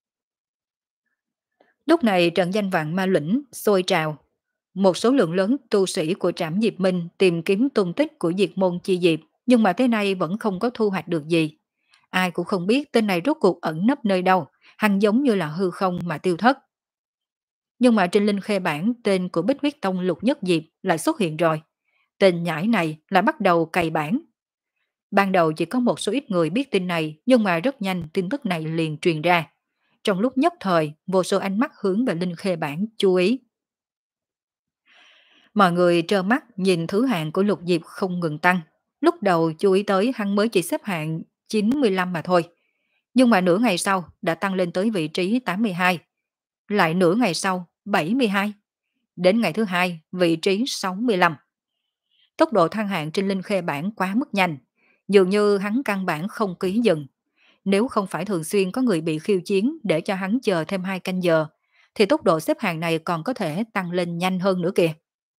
Lúc này trận danh vạn ma lĩnh sôi trào. Một số lượng lớn tu sĩ của Trảm Diệp Minh tìm kiếm tung tích của diệt môn chi diệp, nhưng mà tới nay vẫn không có thu hoạch được gì. Ai cũng không biết tên này rốt cuộc ẩn nấp nơi đâu, hắn giống như là hư không mà tiêu thất. Nhưng mà trên linh khê bản tên của Bích Huyết Tông Lục Nhất Diệp lại xuất hiện rồi. Tên nhãi này là bắt đầu cày bản. Ban đầu chỉ có một số ít người biết tin này, nhưng mà rất nhanh tin tức này liền truyền ra. Trong lúc nhất thời, vô số ánh mắt hướng về linh khê bản chú ý. Mọi người trơ mắt nhìn thứ hạng của Lục Diệp không ngừng tăng. Lúc đầu chú ý tới hắn mới chỉ xếp hạng chín mươi lăm mà thôi. Nhưng mà nửa ngày sau đã tăng lên tới vị trí tám mươi hai. Lại nửa ngày sau bảy mươi hai. Đến ngày thứ hai vị trí sáu mươi lăm. Tốc độ thăng hạng trên linh khê bản quá mức nhanh. Dường như hắn căn bản không ký dừng. Nếu không phải thường xuyên có người bị khiêu chiến để cho hắn chờ thêm hai canh giờ, thì tốc độ xếp hàng này còn có thể tăng lên nhanh hơn nữa kìa.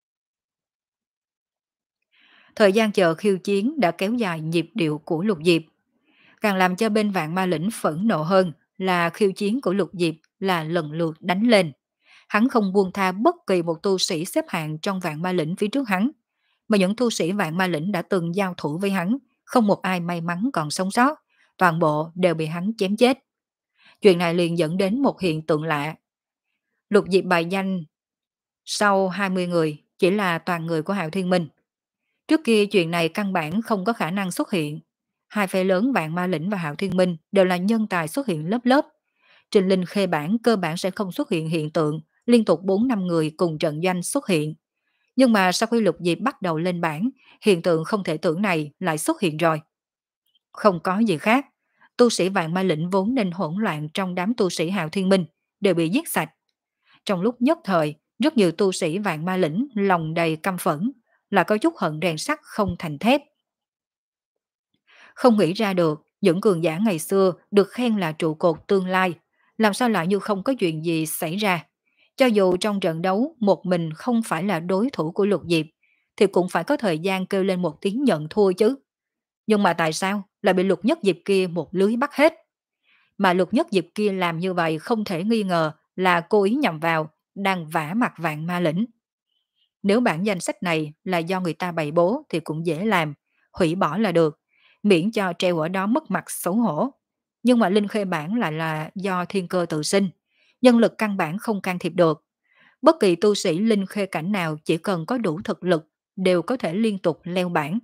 Thời gian chờ khiêu chiến đã kéo dài nhịp điệu của Lục Diệp. Càng làm cho bên vạn ma lĩnh phẫn nộ hơn là khiêu chiến của Lục Diệp là lần lượt đánh lên. Hắn không buông tha bất kỳ một tu sĩ xếp hạng trong vạn ma lĩnh phía trước hắn. Mà những tu sĩ vạn ma lĩnh đã từng giao thủ với hắn, không một ai may mắn còn sống sót, toàn bộ đều bị hắn chém chết. Chuyện này liền dẫn đến một hiện tượng lạ. Lục Diệp bài danh sau hai mươi người chỉ là toàn người của Hạo Thiên Minh. Trước kia chuyện này căn bản không có khả năng xuất hiện. Hai phe lớn Vạn Ma Lĩnh và Hạo Thiên Minh đều là nhân tài xuất hiện lớp lớp. Trên linh khê bản cơ bản sẽ không xuất hiện hiện tượng liên tục bốn năm người cùng trận doanh xuất hiện. Nhưng mà sau khi Lục Diệp bắt đầu lên bảng, hiện tượng không thể tưởng này lại xuất hiện rồi. Không có gì khác. Tu sĩ Vạn Ma Lĩnh vốn nên hỗn loạn trong đám tu sĩ Hạo Thiên Minh đều bị giết sạch. Trong lúc nhất thời, rất nhiều tu sĩ Vạn Ma Lĩnh lòng đầy căm phẫn, là có chút hận rèn sắt không thành thép. Không nghĩ ra được, những cường giả ngày xưa được khen là trụ cột tương lai, làm sao lại như không có chuyện gì xảy ra. Cho dù trong trận đấu một mình không phải là đối thủ của Lục Diệp, thì cũng phải có thời gian kêu lên một tiếng nhận thua chứ. Nhưng mà tại sao lại bị Lục Nhất Diệp kia một lưới bắt hết? Mà Lục Nhất Diệp kia làm như vậy không thể nghi ngờ là cố ý nhằm vào, đang vả mặt Vạn Ma Lĩnh. Nếu bản danh sách này là do người ta bày bố thì cũng dễ làm, hủy bỏ là được, miễn cho treo ở đó mất mặt xấu hổ. Nhưng mà linh khê bản lại là do thiên cơ tự sinh, nhân lực căn bản không can thiệp được. Bất kỳ tu sĩ linh khê cảnh nào chỉ cần có đủ thực lực đều có thể liên tục leo bảng.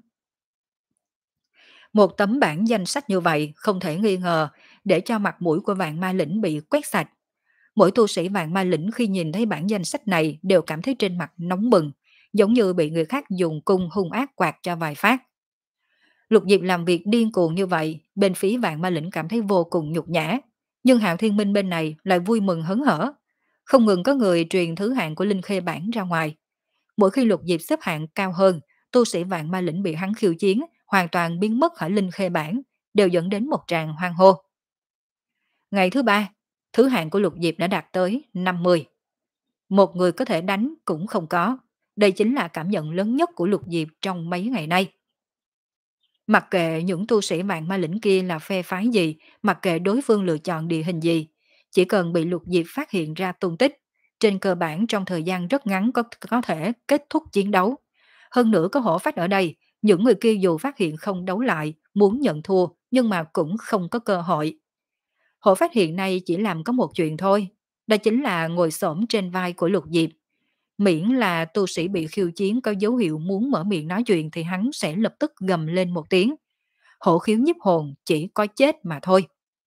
Một tấm bản danh sách như vậy không thể nghi ngờ để cho mặt mũi của Vạn Ma Lĩnh bị quét sạch. Mỗi tu sĩ Vạn Ma Lĩnh khi nhìn thấy bản danh sách này đều cảm thấy trên mặt nóng bừng, giống như bị người khác dùng cung hung ác quạt cho vài phát. Lục Diệp làm việc điên cuồng như vậy, bên phía Vạn Ma Lĩnh cảm thấy vô cùng nhục nhã. Nhưng Hạo Thiên Minh bên này lại vui mừng hớn hở. Không ngừng có người truyền thứ hạng của Linh Khê bản ra ngoài. Mỗi khi Lục Diệp xếp hạng cao hơn, tu sĩ vạn ma lĩnh bị hắn khiêu chiến, hoàn toàn biến mất khỏi Linh Khê bản, đều dẫn đến một tràng hoang hô. Ngày thứ ba, thứ hạng của Lục Diệp đã đạt tới năm mươi. Một người có thể đánh cũng không có. Đây chính là cảm nhận lớn nhất của Lục Diệp trong mấy ngày nay. Mặc kệ những tu sĩ vạn ma lĩnh kia là phe phái gì, mặc kệ đối phương lựa chọn địa hình gì, chỉ cần bị Lục Diệp phát hiện ra tung tích, trên cơ bản trong thời gian rất ngắn có, có thể kết thúc chiến đấu. Hơn nữa có hổ phách ở đây, những người kia dù phát hiện không đấu lại, muốn nhận thua, nhưng mà cũng không có cơ hội. Hổ phách hiện nay chỉ làm có một chuyện thôi, đó chính là ngồi xổm trên vai của Lục Diệp. Miễn là tu sĩ bị khiêu chiến có dấu hiệu muốn mở miệng nói chuyện thì hắn sẽ lập tức gầm lên một tiếng. Hổ khiếu nhiếp hồn chỉ có chết mà thôi.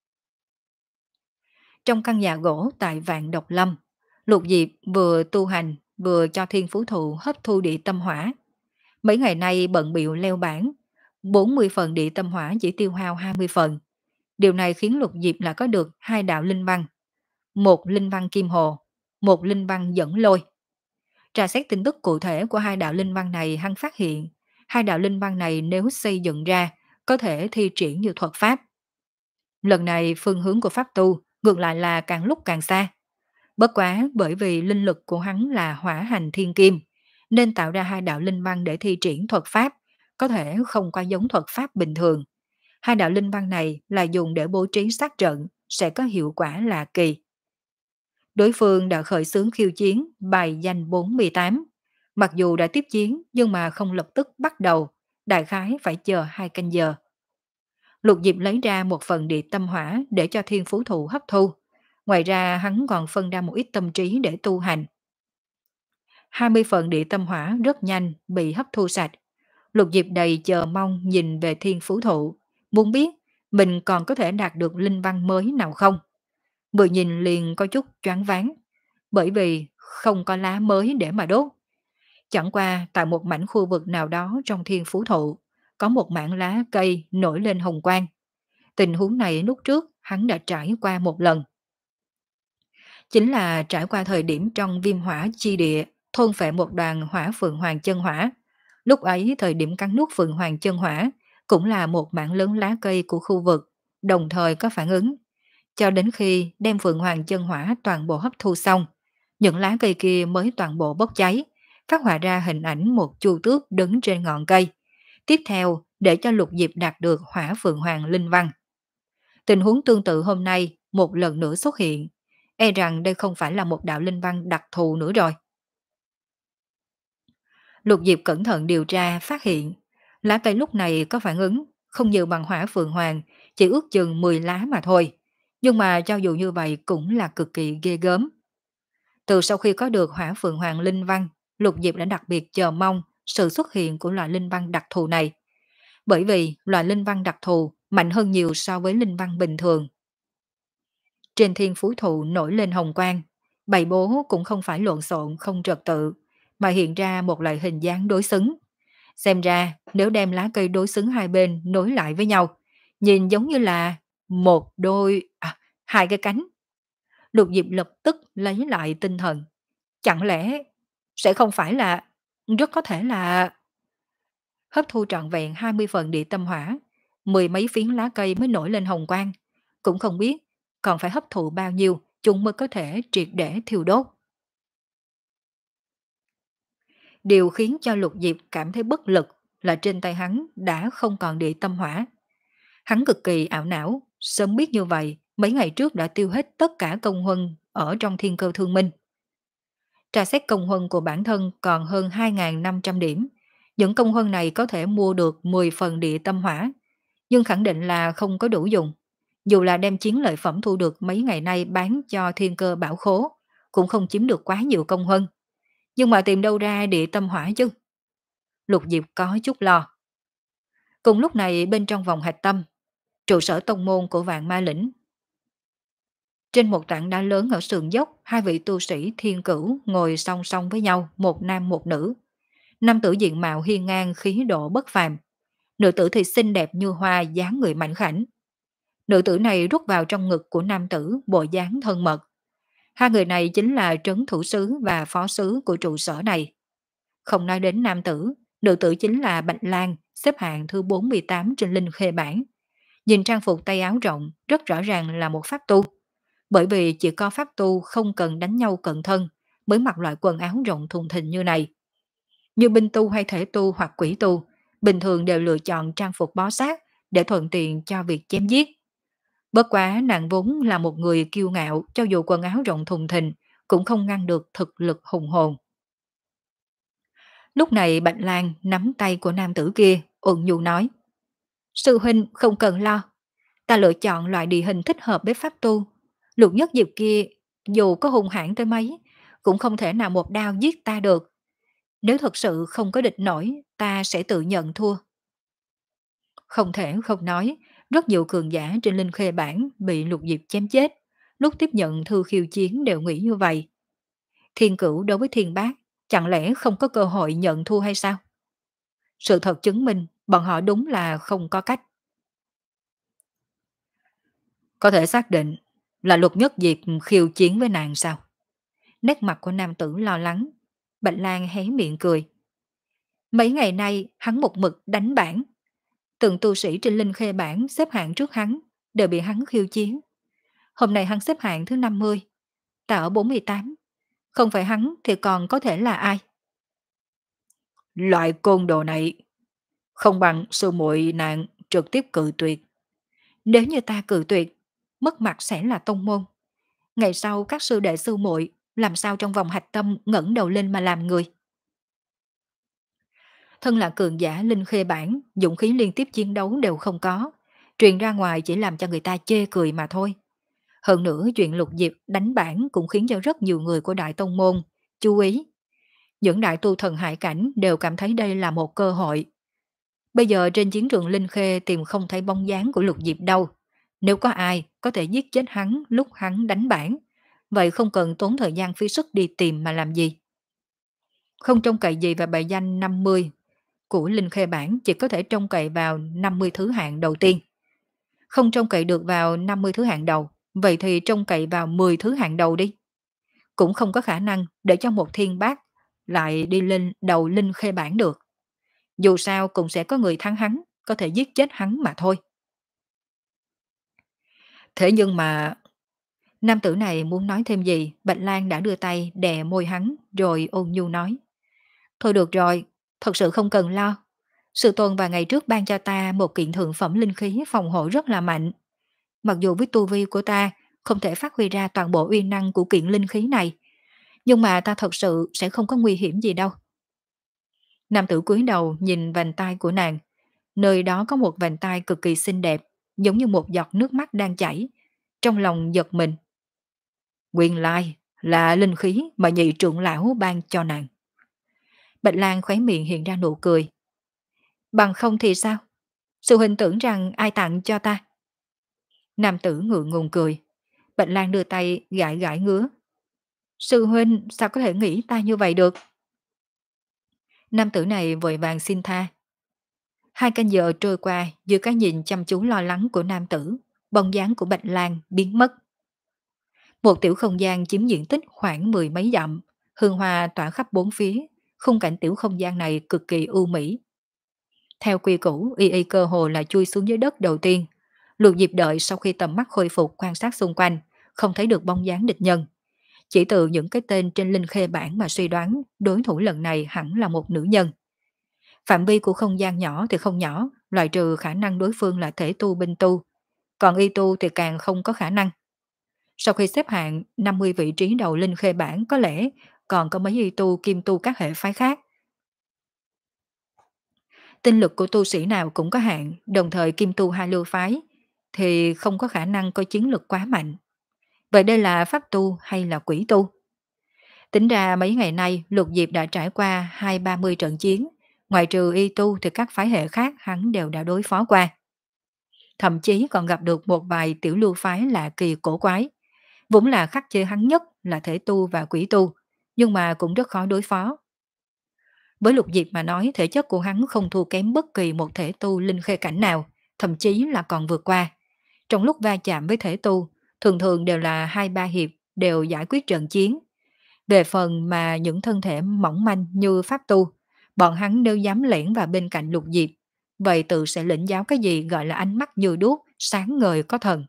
Trong căn nhà gỗ tại Vạn Độc Lâm, Lục Diệp vừa tu hành vừa cho thiên phú thụ hấp thu địa tâm hỏa. Mấy ngày nay bận bịu leo bảng, bốn mươi phần địa tâm hỏa chỉ tiêu hao hai mươi phần. Điều này khiến Lục Diệp là có được hai đạo linh văn, một linh văn kim hồ, một linh văn dẫn lôi. Tra xét tin tức cụ thể của hai đạo linh văn này, hắn phát hiện hai đạo linh văn này nếu xây dựng ra có thể thi triển như thuật pháp. Lần này phương hướng của pháp tu ngược lại là càng lúc càng xa. Bất quá bởi vì linh lực của hắn là hỏa hành thiên kim, nên tạo ra hai đạo linh văn để thi triển thuật pháp, có thể không qua giống thuật pháp bình thường. Hai đạo linh văn này là dùng để bố trí sát trận, sẽ có hiệu quả lạ kỳ. Đối phương đã khởi xướng khiêu chiến bài danh bốn mươi tám. Mặc dù đã tiếp chiến nhưng mà không lập tức bắt đầu, đại khái phải chờ hai canh giờ. Lục Diệp lấy ra một phần địa tâm hỏa để cho thiên phú thụ hấp thu. Ngoài ra hắn còn phân ra một ít tâm trí để tu hành. hai mươi phần địa tâm hỏa rất nhanh bị hấp thu sạch. Lục Diệp đầy chờ mong nhìn về thiên phú thụ, muốn biết mình còn có thể đạt được linh văn mới nào không. Vừa nhìn liền có chút choáng váng, bởi vì không có lá mới để mà đốt. Chẳng qua tại một mảnh khu vực nào đó trong thiên phú thụ, có một mảng lá cây nổi lên hồng quang. Tình huống này lúc trước hắn đã trải qua một lần. Chính là trải qua thời điểm trong viêm hỏa chi địa, thôn phệ một đoàn hỏa phượng hoàng chân hỏa. Lúc ấy thời điểm cắn nuốt phượng hoàng chân hỏa, cũng là một mảng lớn lá cây của khu vực, đồng thời có phản ứng. Cho đến khi đem phượng hoàng chân hỏa toàn bộ hấp thu xong, những lá cây kia mới toàn bộ bốc cháy, phát họa ra hình ảnh một chu tước đứng trên ngọn cây. Tiếp theo, để cho Lục Diệp đạt được hỏa phượng hoàng linh văn. Tình huống tương tự hôm nay một lần nữa xuất hiện, e rằng đây không phải là một đạo linh văn đặc thù nữa rồi. Lục Diệp cẩn thận điều tra phát hiện, lá cây lúc này có phản ứng, không nhiều bằng hỏa phượng hoàng, chỉ ước chừng mười lá mà thôi. Nhưng mà cho dù như vậy cũng là cực kỳ ghê gớm. Từ sau khi có được hỏa phượng hoàng linh văn, Lục Diệp đã đặc biệt chờ mong sự xuất hiện của loại linh văn đặc thù này. Bởi vì loại linh văn đặc thù mạnh hơn nhiều so với linh văn bình thường. Trên thiên phú thụ nổi lên hồng quang, bày bố cũng không phải lộn xộn không trật tự, mà hiện ra một loại hình dáng đối xứng. Xem ra nếu đem lá cây đối xứng hai bên nối lại với nhau, nhìn giống như là một đôi, à, hai cái cánh. Lục Diệp lập tức lấy lại tinh thần. Chẳng lẽ sẽ không phải là, rất có thể là hấp thu trọn vẹn hai mươi phần địa tâm hỏa, mười mấy phiến lá cây mới nổi lên hồng quang. Cũng không biết còn phải hấp thụ bao nhiêu chúng mới có thể triệt để thiêu đốt. Điều khiến cho Lục Diệp cảm thấy bất lực là trên tay hắn đã không còn địa tâm hỏa. Hắn cực kỳ ảo não, sớm biết như vậy, mấy ngày trước đã tiêu hết tất cả công huân ở trong thiên cơ thương minh. Tra xét công huân của bản thân còn hơn hai nghìn năm trăm điểm. Những công huân này có thể mua được mười phần địa tâm hỏa, nhưng khẳng định là không có đủ dùng. Dù là đem chiến lợi phẩm thu được mấy ngày nay bán cho thiên cơ bảo khố, cũng không chiếm được quá nhiều công huân. Nhưng mà tìm đâu ra địa tâm hỏa chứ? Lục Diệp có chút lo. Cùng lúc này bên trong vòng hạch tâm, trụ sở tông môn của Vạn Ma Lĩnh. Trên một tảng đá lớn ở sườn dốc, hai vị tu sĩ thiên cửu ngồi song song với nhau, một nam một nữ. Nam tử diện mạo hiên ngang khí độ bất phàm, nữ tử thì xinh đẹp như hoa, dáng người mảnh khảnh. Nữ tử này rút vào trong ngực của nam tử bộ dáng thân mật. Hai người này chính là trấn thủ sứ và phó sứ của trụ sở này. Không nói đến nam tử, nữ tử chính là Bạch Lan, xếp hạng thứ bốn mươi tám trên linh khê bảng. Nhìn trang phục tay áo rộng, rất rõ ràng là một pháp tu. Bởi vì chỉ có pháp tu không cần đánh nhau cận thân mới mặc loại quần áo rộng thùng thình như này. Như binh tu hay thể tu hoặc quỷ tu, bình thường đều lựa chọn trang phục bó sát để thuận tiện cho việc chém giết. Bất quá nàng vốn là một người kiêu ngạo, cho dù quần áo rộng thùng thình cũng không ngăn được thực lực hùng hồn. Lúc này Bạch Lan nắm tay của nam tử kia, ôn nhu nói: Sư huynh không cần lo, ta lựa chọn loại địa hình thích hợp với pháp tu. Lục nhất diệp kia dù có hung hãn tới mấy, cũng không thể nào một đao giết ta được. Nếu thật sự không có địch nổi, ta sẽ tự nhận thua. Không thể không nói, rất nhiều cường giả trên linh khê bản bị lục diệp chém chết. Lúc tiếp nhận thư khiêu chiến đều nghĩ như vậy. Thiên cửu đối với thiên bác, chẳng lẽ không có cơ hội nhận thua hay sao? Sự thật chứng minh, bọn họ đúng là không có cách. Có thể xác định là lục nhất diệp khiêu chiến với nàng sao? Nét mặt của nam tử lo lắng. Bạch Lan hé miệng cười. Mấy ngày nay hắn một mực đánh bản. Từng tu sĩ trên linh khê bản xếp hạng trước hắn đều bị hắn khiêu chiến. Hôm nay hắn xếp hạng thứ năm mươi, ta ở bốn mươi tám. Không phải hắn thì còn có thể là ai? Loại côn đồ này không bằng sư muội nàng trực tiếp cự tuyệt. Nếu như ta cự tuyệt, mất mặt sẽ là tông môn. Ngày sau các sư đệ sư muội làm sao trong vòng hạch tâm ngẩng đầu lên mà làm người? Thân là cường giả linh khê bản, dũng khí liên tiếp chiến đấu đều không có. Truyền ra ngoài chỉ làm cho người ta chê cười mà thôi. Hơn nữa chuyện lục diệp đánh bản cũng khiến cho rất nhiều người của Đại Tông Môn chú ý. Những đại tu thần hải cảnh đều cảm thấy đây là một cơ hội. Bây giờ trên chiến trường Linh Khê tìm không thấy bóng dáng của lục diệp đâu. Nếu có ai có thể giết chết hắn lúc hắn đánh bản, vậy không cần tốn thời gian phí sức đi tìm mà làm gì. Không trông cậy gì vào bài danh năm mươi của Linh Khê bản, chỉ có thể trông cậy vào năm mươi thứ hạng đầu tiên. Không trông cậy được vào năm mươi thứ hạng đầu, vậy thì trông cậy vào mười thứ hạng đầu đi. Cũng không có khả năng để cho một thiên bát lại đi lên đầu Linh Khê bản được. Dù sao cũng sẽ có người thắng hắn, có thể giết chết hắn mà thôi. Thế nhưng mà... Nam tử này muốn nói thêm gì, Bạch Lan đã đưa tay đè môi hắn rồi ôn nhu nói. Thôi được rồi, thật sự không cần lo. Sư tôn vài ngày trước ban cho ta một kiện thượng phẩm linh khí phòng hộ rất là mạnh. Mặc dù với tu vi của ta không thể phát huy ra toàn bộ uy năng của kiện linh khí này, nhưng mà ta thật sự sẽ không có nguy hiểm gì đâu. Nam tử cúi đầu nhìn vành tai của nàng. Nơi đó có một vành tai cực kỳ xinh đẹp, giống như một giọt nước mắt đang chảy. Trong lòng giật mình. Nguyên lai là linh khí mà nhị trưởng lão ban cho nàng. Bạch Lan khóe miệng hiện ra nụ cười. Bằng không thì sao? Sư huynh tưởng rằng ai tặng cho ta? Nam tử ngượng ngùng cười. Bạch Lan đưa tay gãi gãi ngứa. Sư huynh sao có thể nghĩ ta như vậy được? Nam tử này vội vàng xin tha. Hai canh giờ trôi qua dưới cái nhìn chăm chú lo lắng của nam tử, bóng dáng của Bạch Lan biến mất. Một tiểu không gian chiếm diện tích khoảng mười mấy dặm, hương hoa tỏa khắp bốn phía, khung cảnh tiểu không gian này cực kỳ ưu mỹ. Theo quy củ, y y cơ hồ là chui xuống dưới đất đầu tiên. Lục Diệp đợi sau khi tầm mắt khôi phục quan sát xung quanh, không thấy được bóng dáng địch nhân. Chỉ từ những cái tên trên linh khê bản mà suy đoán đối thủ lần này hẳn là một nữ nhân. Phạm vi của không gian nhỏ thì không nhỏ, loại trừ khả năng đối phương là thể tu binh tu. Còn y tu thì càng không có khả năng. Sau khi xếp hạng năm mươi vị trí đầu linh khê bản có lẽ còn có mấy y tu kim tu các hệ phái khác. Tinh lực của tu sĩ nào cũng có hạn, đồng thời kim tu hai lưu phái thì không có khả năng có chiến lực quá mạnh. Vậy đây là pháp tu hay là quỷ tu? Tính ra mấy ngày nay Lục Diệp đã trải qua hai ba mươi trận chiến, ngoại trừ y tu thì các phái hệ khác hắn đều đã đối phó qua. Thậm chí còn gặp được một vài tiểu lưu phái lạ kỳ cổ quái. Vốn là khắc chế hắn nhất là thể tu và quỷ tu, nhưng mà cũng rất khó đối phó. Với Lục Diệp mà nói, thể chất của hắn không thua kém bất kỳ một thể tu linh khê cảnh nào, thậm chí là còn vượt qua. Trong lúc va chạm với thể tu, thường thường đều là hai ba hiệp đều giải quyết trận chiến. Về phần mà những thân thể mỏng manh như pháp tu, bọn hắn nếu dám lẻn vào bên cạnh Lục Diệp, vậy tự sẽ lĩnh giáo cái gì gọi là ánh mắt như đuốc, sáng ngời có thần.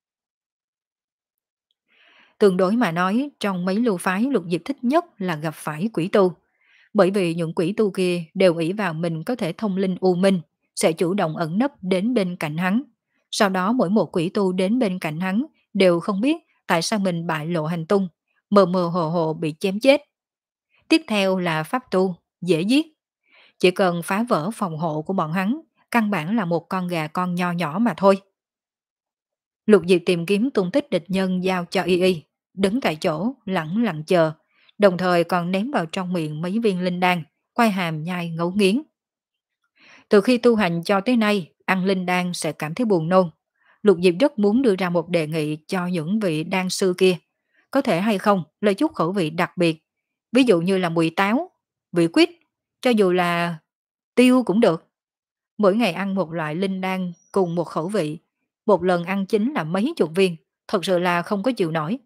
Tương đối mà nói, trong mấy lưu phái Lục Diệp thích nhất là gặp phải quỷ tu. Bởi vì những quỷ tu kia đều ỷ vào mình có thể thông linh u minh, sẽ chủ động ẩn nấp đến bên cạnh hắn. Sau đó mỗi một quỷ tu đến bên cạnh hắn đều không biết tại sao mình bại lộ hành tung, mờ mờ hồ hồ bị chém chết. Tiếp theo là pháp tu, dễ giết. Chỉ cần phá vỡ phòng hộ của bọn hắn, căn bản là một con gà con nho nhỏ mà thôi. Lục Diệp tìm kiếm tung tích địch nhân giao cho Y Y, đứng tại chỗ lẳng lặng chờ, đồng thời còn ném vào trong miệng mấy viên linh đan, quay hàm nhai ngấu nghiến. Từ khi tu hành cho tới nay, ăn linh đan sẽ cảm thấy buồn nôn. Lục Diệp rất muốn đưa ra một đề nghị cho những vị đan sư kia, có thể hay không lấy chút khẩu vị đặc biệt, ví dụ như là mùi táo, vị quýt, cho dù là tiêu cũng được. Mỗi ngày ăn một loại linh đan cùng một khẩu vị, một lần ăn chính là mấy chục viên, thật sự là không có chịu nổi.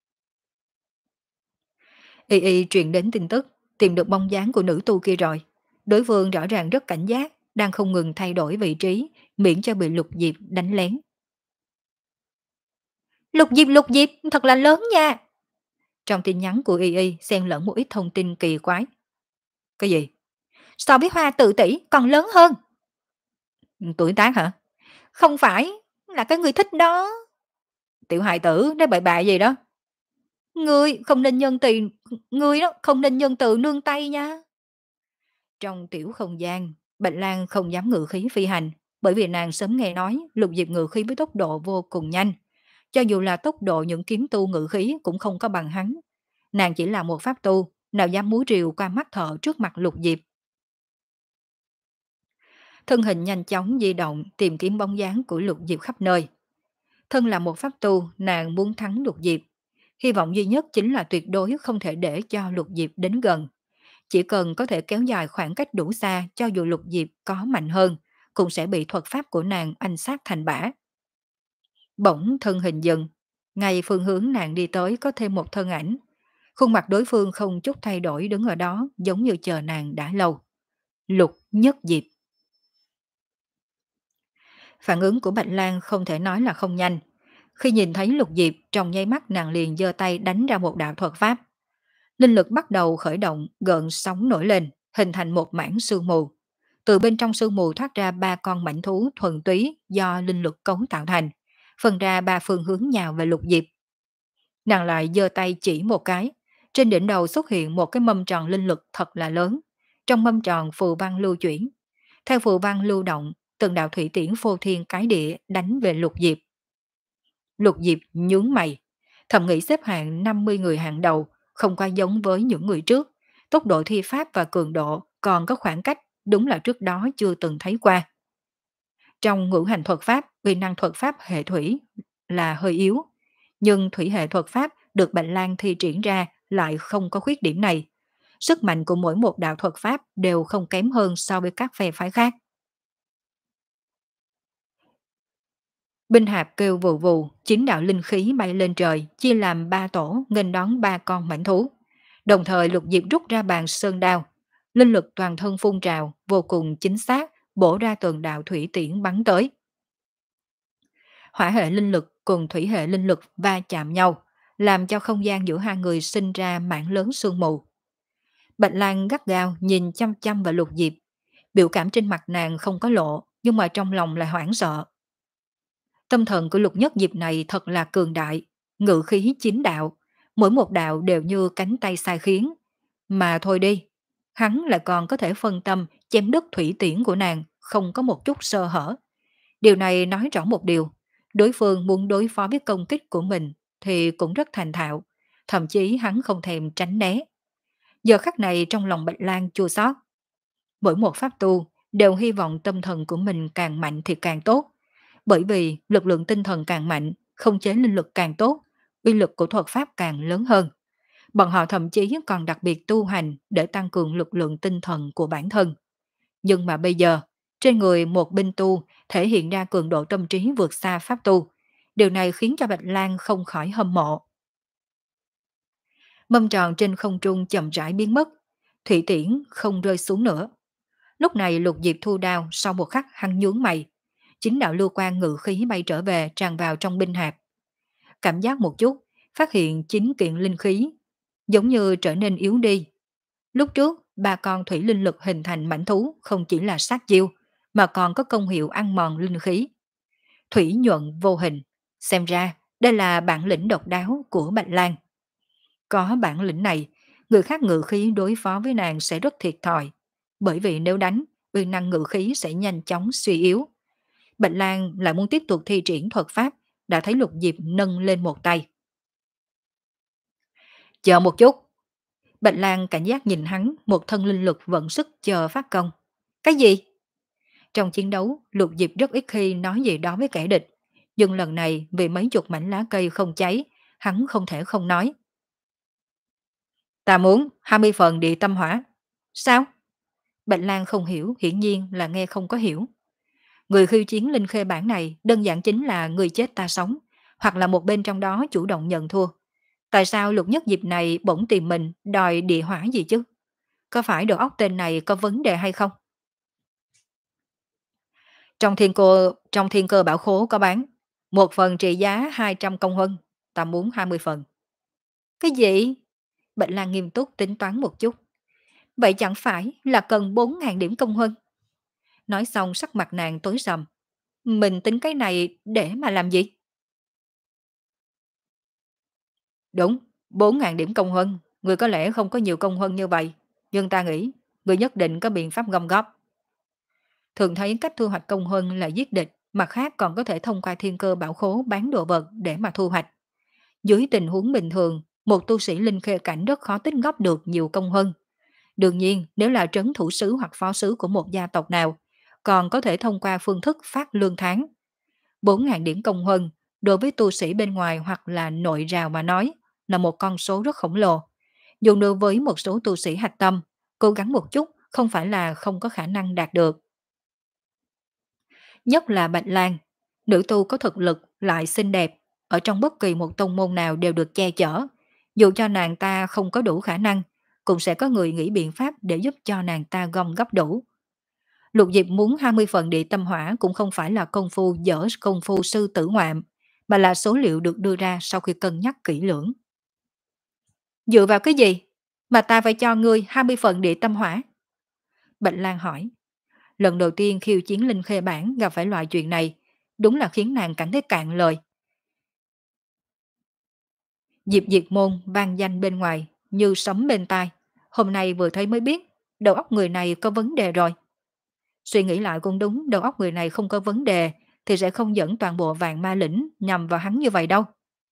Y Y truyền đến tin tức, tìm được bóng dáng của nữ tu kia rồi. Đối phương rõ ràng rất cảnh giác, đang không ngừng thay đổi vị trí, miễn cho bị Lục Diệp đánh lén. Lục Diệp, Lục Diệp, thật là lớn nha. Trong tin nhắn của Y Y xen lẫn một ít thông tin kỳ quái. Cái gì? So với hoa tự tỷ còn lớn hơn. Tuổi tác hả? Không phải, là cái người thích đó. Tiểu hài tử, nói bậy bạ gì đó. Ngươi không nên nhân tiền, ngươi đó không nên nhân từ nương tay nha. Trong tiểu không gian, Bạch Lan không dám ngự khí phi hành, bởi vì nàng sớm nghe nói Lục Diệp ngự khí với tốc độ vô cùng nhanh. Cho dù là tốc độ những kiếm tu ngự khí cũng không có bằng hắn. Nàng chỉ là một pháp tu, nào dám múa rìu qua mắt thợ trước mặt Lục Diệp. Thân hình nhanh chóng di động tìm kiếm bóng dáng của Lục Diệp khắp nơi. Thân là một pháp tu, nàng muốn thắng Lục Diệp. Hy vọng duy nhất chính là tuyệt đối không thể để cho Lục Diệp đến gần. Chỉ cần có thể kéo dài khoảng cách đủ xa cho dù Lục Diệp có mạnh hơn, cũng sẽ bị thuật pháp của nàng anh sát thành bã. Bỗng thân hình dừng, ngay phương hướng nàng đi tới có thêm một thân ảnh. Khuôn mặt đối phương không chút thay đổi đứng ở đó giống như chờ nàng đã lâu. Lục Nhất Diệp. Phản ứng của Bạch Lan không thể nói là không nhanh. Khi nhìn thấy Lục Diệp, trong nháy mắt nàng liền giơ tay đánh ra một đạo thuật pháp. Linh lực bắt đầu khởi động, gợn sóng nổi lên, hình thành một mảng sương mù. Từ bên trong sương mù thoát ra ba con mãnh thú thuần túy do linh lực cấu tạo thành, phân ra ba phương hướng nhào về Lục Diệp. Nàng lại giơ tay chỉ một cái, trên đỉnh đầu xuất hiện một cái mâm tròn linh lực thật là lớn. Trong mâm tròn phù văn lưu chuyển. Theo phù văn lưu động, từng đạo thủy tiễn phô thiên cái địa đánh về Lục Diệp. Lục Diệp nhướng mày, thầm nghĩ xếp hạng năm mươi người hàng đầu, không qua giống với những người trước. Tốc độ thi pháp và cường độ còn có khoảng cách, đúng là trước đó chưa từng thấy qua. Trong ngũ hành thuật pháp, uy năng thuật pháp hệ thủy là hơi yếu, nhưng thủy hệ thuật pháp được Bạch Lan thi triển ra lại không có khuyết điểm này. Sức mạnh của mỗi một đạo thuật pháp đều không kém hơn so với các phe phái khác. Binh hạp kêu vù vù, chín đạo linh khí bay lên trời, chia làm ba tổ nghênh đón ba con mãnh thú. Đồng thời Lục Diệp rút ra bàn sơn đao, linh lực toàn thân phun trào, vô cùng chính xác, bổ ra từng đạo thủy tiễn bắn tới. Hỏa hệ linh lực cùng thủy hệ linh lực va chạm nhau, làm cho không gian giữa hai người sinh ra mảng lớn sương mù. Bạch Lan gắt gao nhìn chăm chăm vào Lục Diệp, biểu cảm trên mặt nàng không có lộ, nhưng mà trong lòng lại hoảng sợ. Tâm thần của Lục Nhất Diệp này thật là cường đại, ngự khí chín đạo, mỗi một đạo đều như cánh tay sai khiến. Mà thôi đi, hắn lại còn có thể phân tâm chém đứt thủy tiễn của nàng, không có một chút sơ hở. Điều này nói rõ một điều, đối phương muốn đối phó với công kích của mình thì cũng rất thành thạo, thậm chí hắn không thèm tránh né. Giờ khắc này trong lòng Bạch Lan chua xót. Mỗi một pháp tu đều hy vọng tâm thần của mình càng mạnh thì càng tốt, bởi vì lực lượng tinh thần càng mạnh, không chế linh lực càng tốt, uy lực của thuật pháp càng lớn hơn. Bọn họ thậm chí còn đặc biệt tu hành để tăng cường lực lượng tinh thần của bản thân. Nhưng mà bây giờ, trên người một binh tu thể hiện ra cường độ tâm trí vượt xa pháp tu, Điều này khiến cho Bạch Lang không khỏi hâm mộ. Mâm tròn trên không trung chậm rãi biến mất, thủy tiễn không rơi xuống nữa. Lúc này Lục Diệp thu đao, sau một khắc hắn nhướng mày. Chính đạo lưu quan ngự khí bay trở về tràn vào trong binh hạp. Cảm giác một chút, phát hiện chính kiện linh khí, giống như trở nên yếu đi. Lúc trước, ba con thủy linh lực hình thành mãnh thú không chỉ là sát chiêu, mà còn có công hiệu ăn mòn linh khí. Thủy nhuận vô hình, xem ra đây là bản lĩnh độc đáo của Bạch Lang. Có bản lĩnh này, người khác ngự khí đối phó với nàng sẽ rất thiệt thòi, bởi vì nếu đánh, uy năng ngự khí sẽ nhanh chóng suy yếu. Bạch Lang lại muốn tiếp tục thi triển thuật pháp, đã thấy Lục Diệp nâng lên một tay. Chờ một chút. Bạch Lang cảnh giác nhìn hắn, một thân linh lực vận sức chờ phát công. Cái gì? Trong chiến đấu, Lục Diệp rất ít khi nói gì đó với kẻ địch. Nhưng lần này vì mấy chục mảnh lá cây không cháy, hắn không thể không nói. Ta muốn hai mươi phần địa tâm hỏa. Sao? Bạch Lang không hiểu, hiển nhiên là nghe không có hiểu. Người khiêu chiến linh khê bản này đơn giản chính là người chết ta sống, hoặc là một bên trong đó chủ động nhận thua. Tại sao Lục Nhất Diệp này bỗng tìm mình đòi địa hỏa gì chứ? Có phải đầu óc tên này có vấn đề hay không? Trong thiên cơ, trong thiên cơ bảo khố có bán. Một phần trị giá hai trăm công huân. Ta muốn hai mươi phần. Cái gì? Bạch Lan nghiêm túc tính toán một chút. Vậy chẳng phải là cần bốn ngàn điểm công huân? Nói xong sắc mặt nàng tối sầm. Mình tính cái này để mà làm gì? Đúng, bốn ngàn điểm công huân. Người có lẽ không có nhiều công huân như vậy. Nhưng ta nghĩ, người nhất định có biện pháp gom góp. Thường thấy cách thu hoạch công huân là giết địch, mặt khác còn có thể thông qua thiên cơ bảo khố bán đồ vật để mà thu hoạch. Dưới tình huống bình thường, một tu sĩ linh khê cảnh rất khó tích góp được nhiều công huân. Đương nhiên, nếu là trấn thủ sứ hoặc phó sứ của một gia tộc nào, còn có thể thông qua phương thức phát lương tháng. bốn ngàn điểm công huân, đối với tu sĩ bên ngoài hoặc là nội rào mà nói, là một con số rất khổng lồ. Dù đối với một số tu sĩ hạch tâm, cố gắng một chút không phải là không có khả năng đạt được. Nhất là Bạch Lan, nữ tu có thực lực lại xinh đẹp, ở trong bất kỳ một tông môn nào đều được che chở. Dù cho nàng ta không có đủ khả năng, cũng sẽ có người nghĩ biện pháp để giúp cho nàng ta gom góp đủ. Lục Diệp muốn hai mươi phần địa tâm hỏa cũng không phải là công phu dở công phu sư tử ngoạm, mà là số liệu được đưa ra sau khi cân nhắc kỹ lưỡng. Dựa vào cái gì? Mà ta phải cho ngươi hai mươi phần địa tâm hỏa? Bạch Lan hỏi. Lần đầu tiên khiêu chiến linh khê bản gặp phải loại chuyện này, đúng là khiến nàng cảm thấy cạn lời. Diệp Diệt Môn vang danh bên ngoài, như sấm bên tai. Hôm nay vừa thấy mới biết, đầu óc người này có vấn đề rồi. Suy nghĩ lại cũng đúng, đầu óc người này không có vấn đề, thì sẽ không dẫn toàn bộ vạn ma lĩnh nhằm vào hắn như vậy đâu.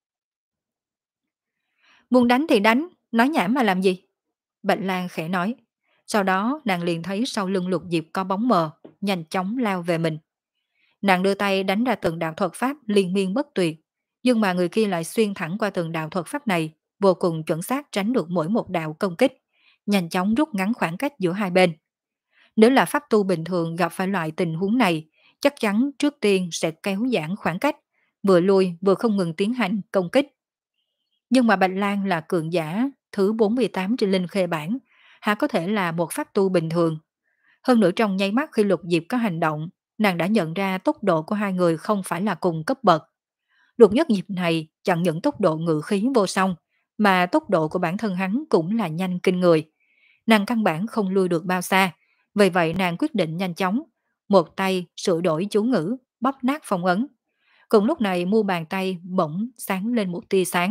Muốn đánh thì đánh, nói nhảm mà làm gì? Bạch Lan khẽ nói. Sau đó nàng liền thấy sau lưng Lục Diệp có bóng mờ, nhanh chóng lao về mình. Nàng đưa tay đánh ra từng đạo thuật pháp liên miên bất tuyệt, nhưng mà người kia lại xuyên thẳng qua từng đạo thuật pháp này, vô cùng chuẩn xác tránh được mỗi một đạo công kích, nhanh chóng rút ngắn khoảng cách giữa hai bên. Nếu là pháp tu bình thường gặp phải loại tình huống này, chắc chắn trước tiên sẽ kéo giãn khoảng cách, vừa lui vừa không ngừng tiến hành công kích. Nhưng mà Bạch Lan là cường giả thứ bốn mươi tám trên linh khê bản, há có thể là một pháp tu bình thường. Hơn nữa trong nháy mắt khi Lục Diệp có hành động, nàng đã nhận ra tốc độ của hai người không phải là cùng cấp bậc. Lục Nhất Diệp này chẳng những tốc độ ngự khí vô song, mà tốc độ của bản thân hắn cũng là nhanh kinh người. Nàng căn bản không lui được bao xa, vì vậy nàng quyết định nhanh chóng, một tay sửa đổi chú ngữ, bóp nát phong ấn. Cùng lúc này mu bàn tay bỗng sáng lên một tia sáng.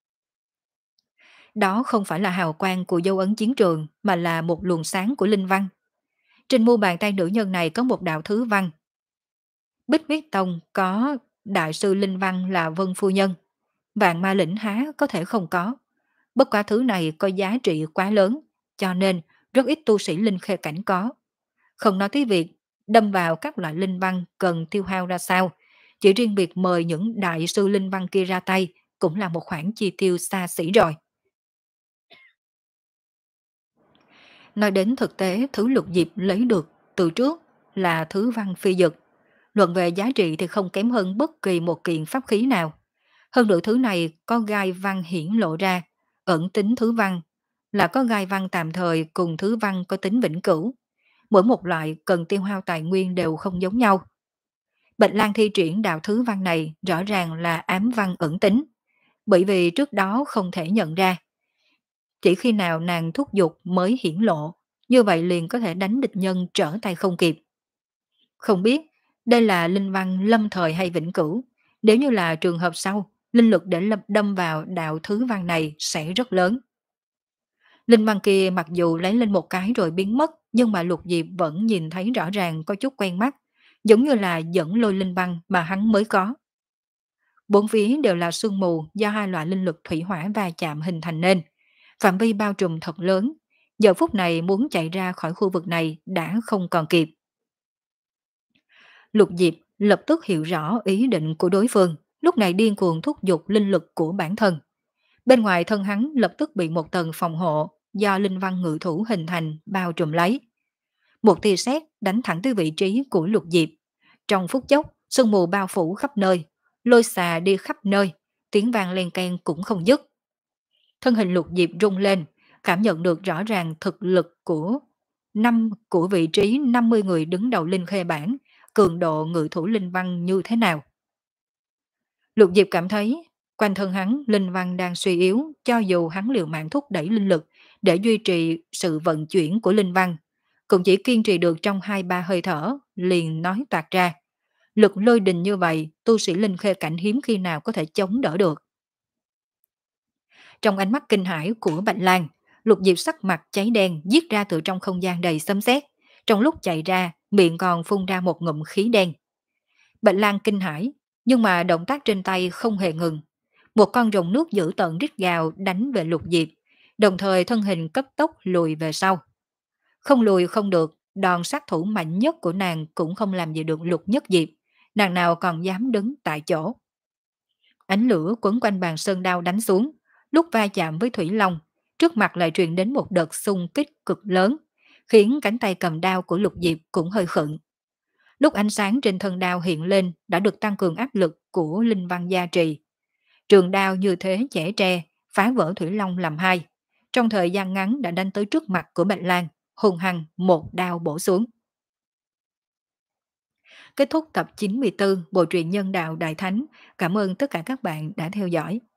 Đó không phải là hào quang của dấu ấn chiến trường, mà là một luồng sáng của linh văn. Trên mu bàn tay nữ nhân này có một đạo thứ văn. Bích huyết tông có đại sư linh văn là Vân Phu Nhân. Vạn ma lĩnh há có thể không có. Bất quá thứ này có giá trị quá lớn, cho nên rất ít tu sĩ linh khê cảnh có. Không nói tới việc đâm vào các loại linh văn cần tiêu hao ra sao, chỉ riêng việc mời những đại sư linh văn kia ra tay cũng là một khoản chi tiêu xa xỉ rồi. Nói đến thực tế, thứ Lục Diệp lấy được từ trước là thứ văn phi dực. Luận về giá trị thì không kém hơn bất kỳ một kiện pháp khí nào. Hơn nữa thứ này có gai văn hiển lộ ra, ẩn tính thứ văn, là có gai văn tạm thời cùng thứ văn có tính vĩnh cửu. Mỗi một loại cần tiêu hao tài nguyên đều không giống nhau. Bạch Lan thi triển đạo thứ văn này rõ ràng là ám văn ẩn tính, bởi vì trước đó không thể nhận ra. Chỉ khi nào nàng thúc giục mới hiển lộ, như vậy liền có thể đánh địch nhân trở tay không kịp. Không biết đây là linh văn lâm thời hay vĩnh cửu, nếu như là trường hợp sau, linh lực để lập đâm vào đạo thứ văn này sẽ rất lớn. Linh văn kia mặc dù lấy lên một cái rồi biến mất, nhưng mà Lục Diệp vẫn nhìn thấy rõ ràng có chút quen mắt, giống như là dẫn lôi linh văn mà hắn mới có. Bốn phía đều là sương mù do hai loại linh lực thủy hỏa va chạm hình thành nên, phạm vi bao trùm thật lớn, giờ phút này muốn chạy ra khỏi khu vực này đã không còn kịp. Lục Diệp lập tức hiểu rõ ý định của đối phương, lúc này điên cuồng thúc giục linh lực của bản thân. Bên ngoài thân hắn lập tức bị một tầng phòng hộ do linh văn ngự thủ hình thành bao trùm lấy. Một tia sét đánh thẳng tới vị trí của Lục Diệp. Trong phút chốc, sương mù bao phủ khắp nơi, lôi xà đi khắp nơi, tiếng vang len keng cũng không dứt. Thân hình Lục Diệp rung lên, cảm nhận được rõ ràng thực lực của năm của vị trí năm mươi người đứng đầu linh khê bản, cường độ ngự thủ linh văn như thế nào. Lục Diệp cảm thấy quanh thân hắn linh văn đang suy yếu, cho dù hắn liều mạng thúc đẩy linh lực để duy trì sự vận chuyển của linh văn, cũng chỉ kiên trì được trong hai ba hơi thở, liền nói toạc ra. Lực lôi đình như vậy, tu sĩ linh khê cảnh hiếm khi nào có thể chống đỡ được. Trong ánh mắt kinh hãi của Bạch Lan, Lục Diệp sắc mặt cháy đen giết ra từ trong không gian đầy xâm xét. Trong lúc chạy ra, miệng còn phun ra một ngụm khí đen. Bạch Lan kinh hãi, nhưng mà động tác trên tay không hề ngừng. Một con rồng nước dữ tợn rít gào đánh về Lục Diệp, đồng thời thân hình cấp tốc lùi về sau. Không lùi không được, đòn sát thủ mạnh nhất của nàng cũng không làm gì được Lục Nhất Diệp. Nàng nào còn dám đứng tại chỗ. Ánh lửa quấn quanh bàn sơn đao đánh xuống, lúc va chạm với Thủy Long, trước mặt lại truyền đến một đợt xung kích cực lớn, khiến cánh tay cầm đao của Lục Diệp cũng hơi khựng. Lúc ánh sáng trên thân đao hiện lên đã được tăng cường áp lực của linh văn gia trì. Trường đao như thế chẻ tre, phá vỡ Thủy Long làm hai. Trong thời gian ngắn đã đánh tới trước mặt của Bạch Lan, hùng hăng một đao bổ xuống. Kết thúc tập chín mươi tư Bộ truyện Nhân đạo Đại Thánh. Cảm ơn tất cả các bạn đã theo dõi.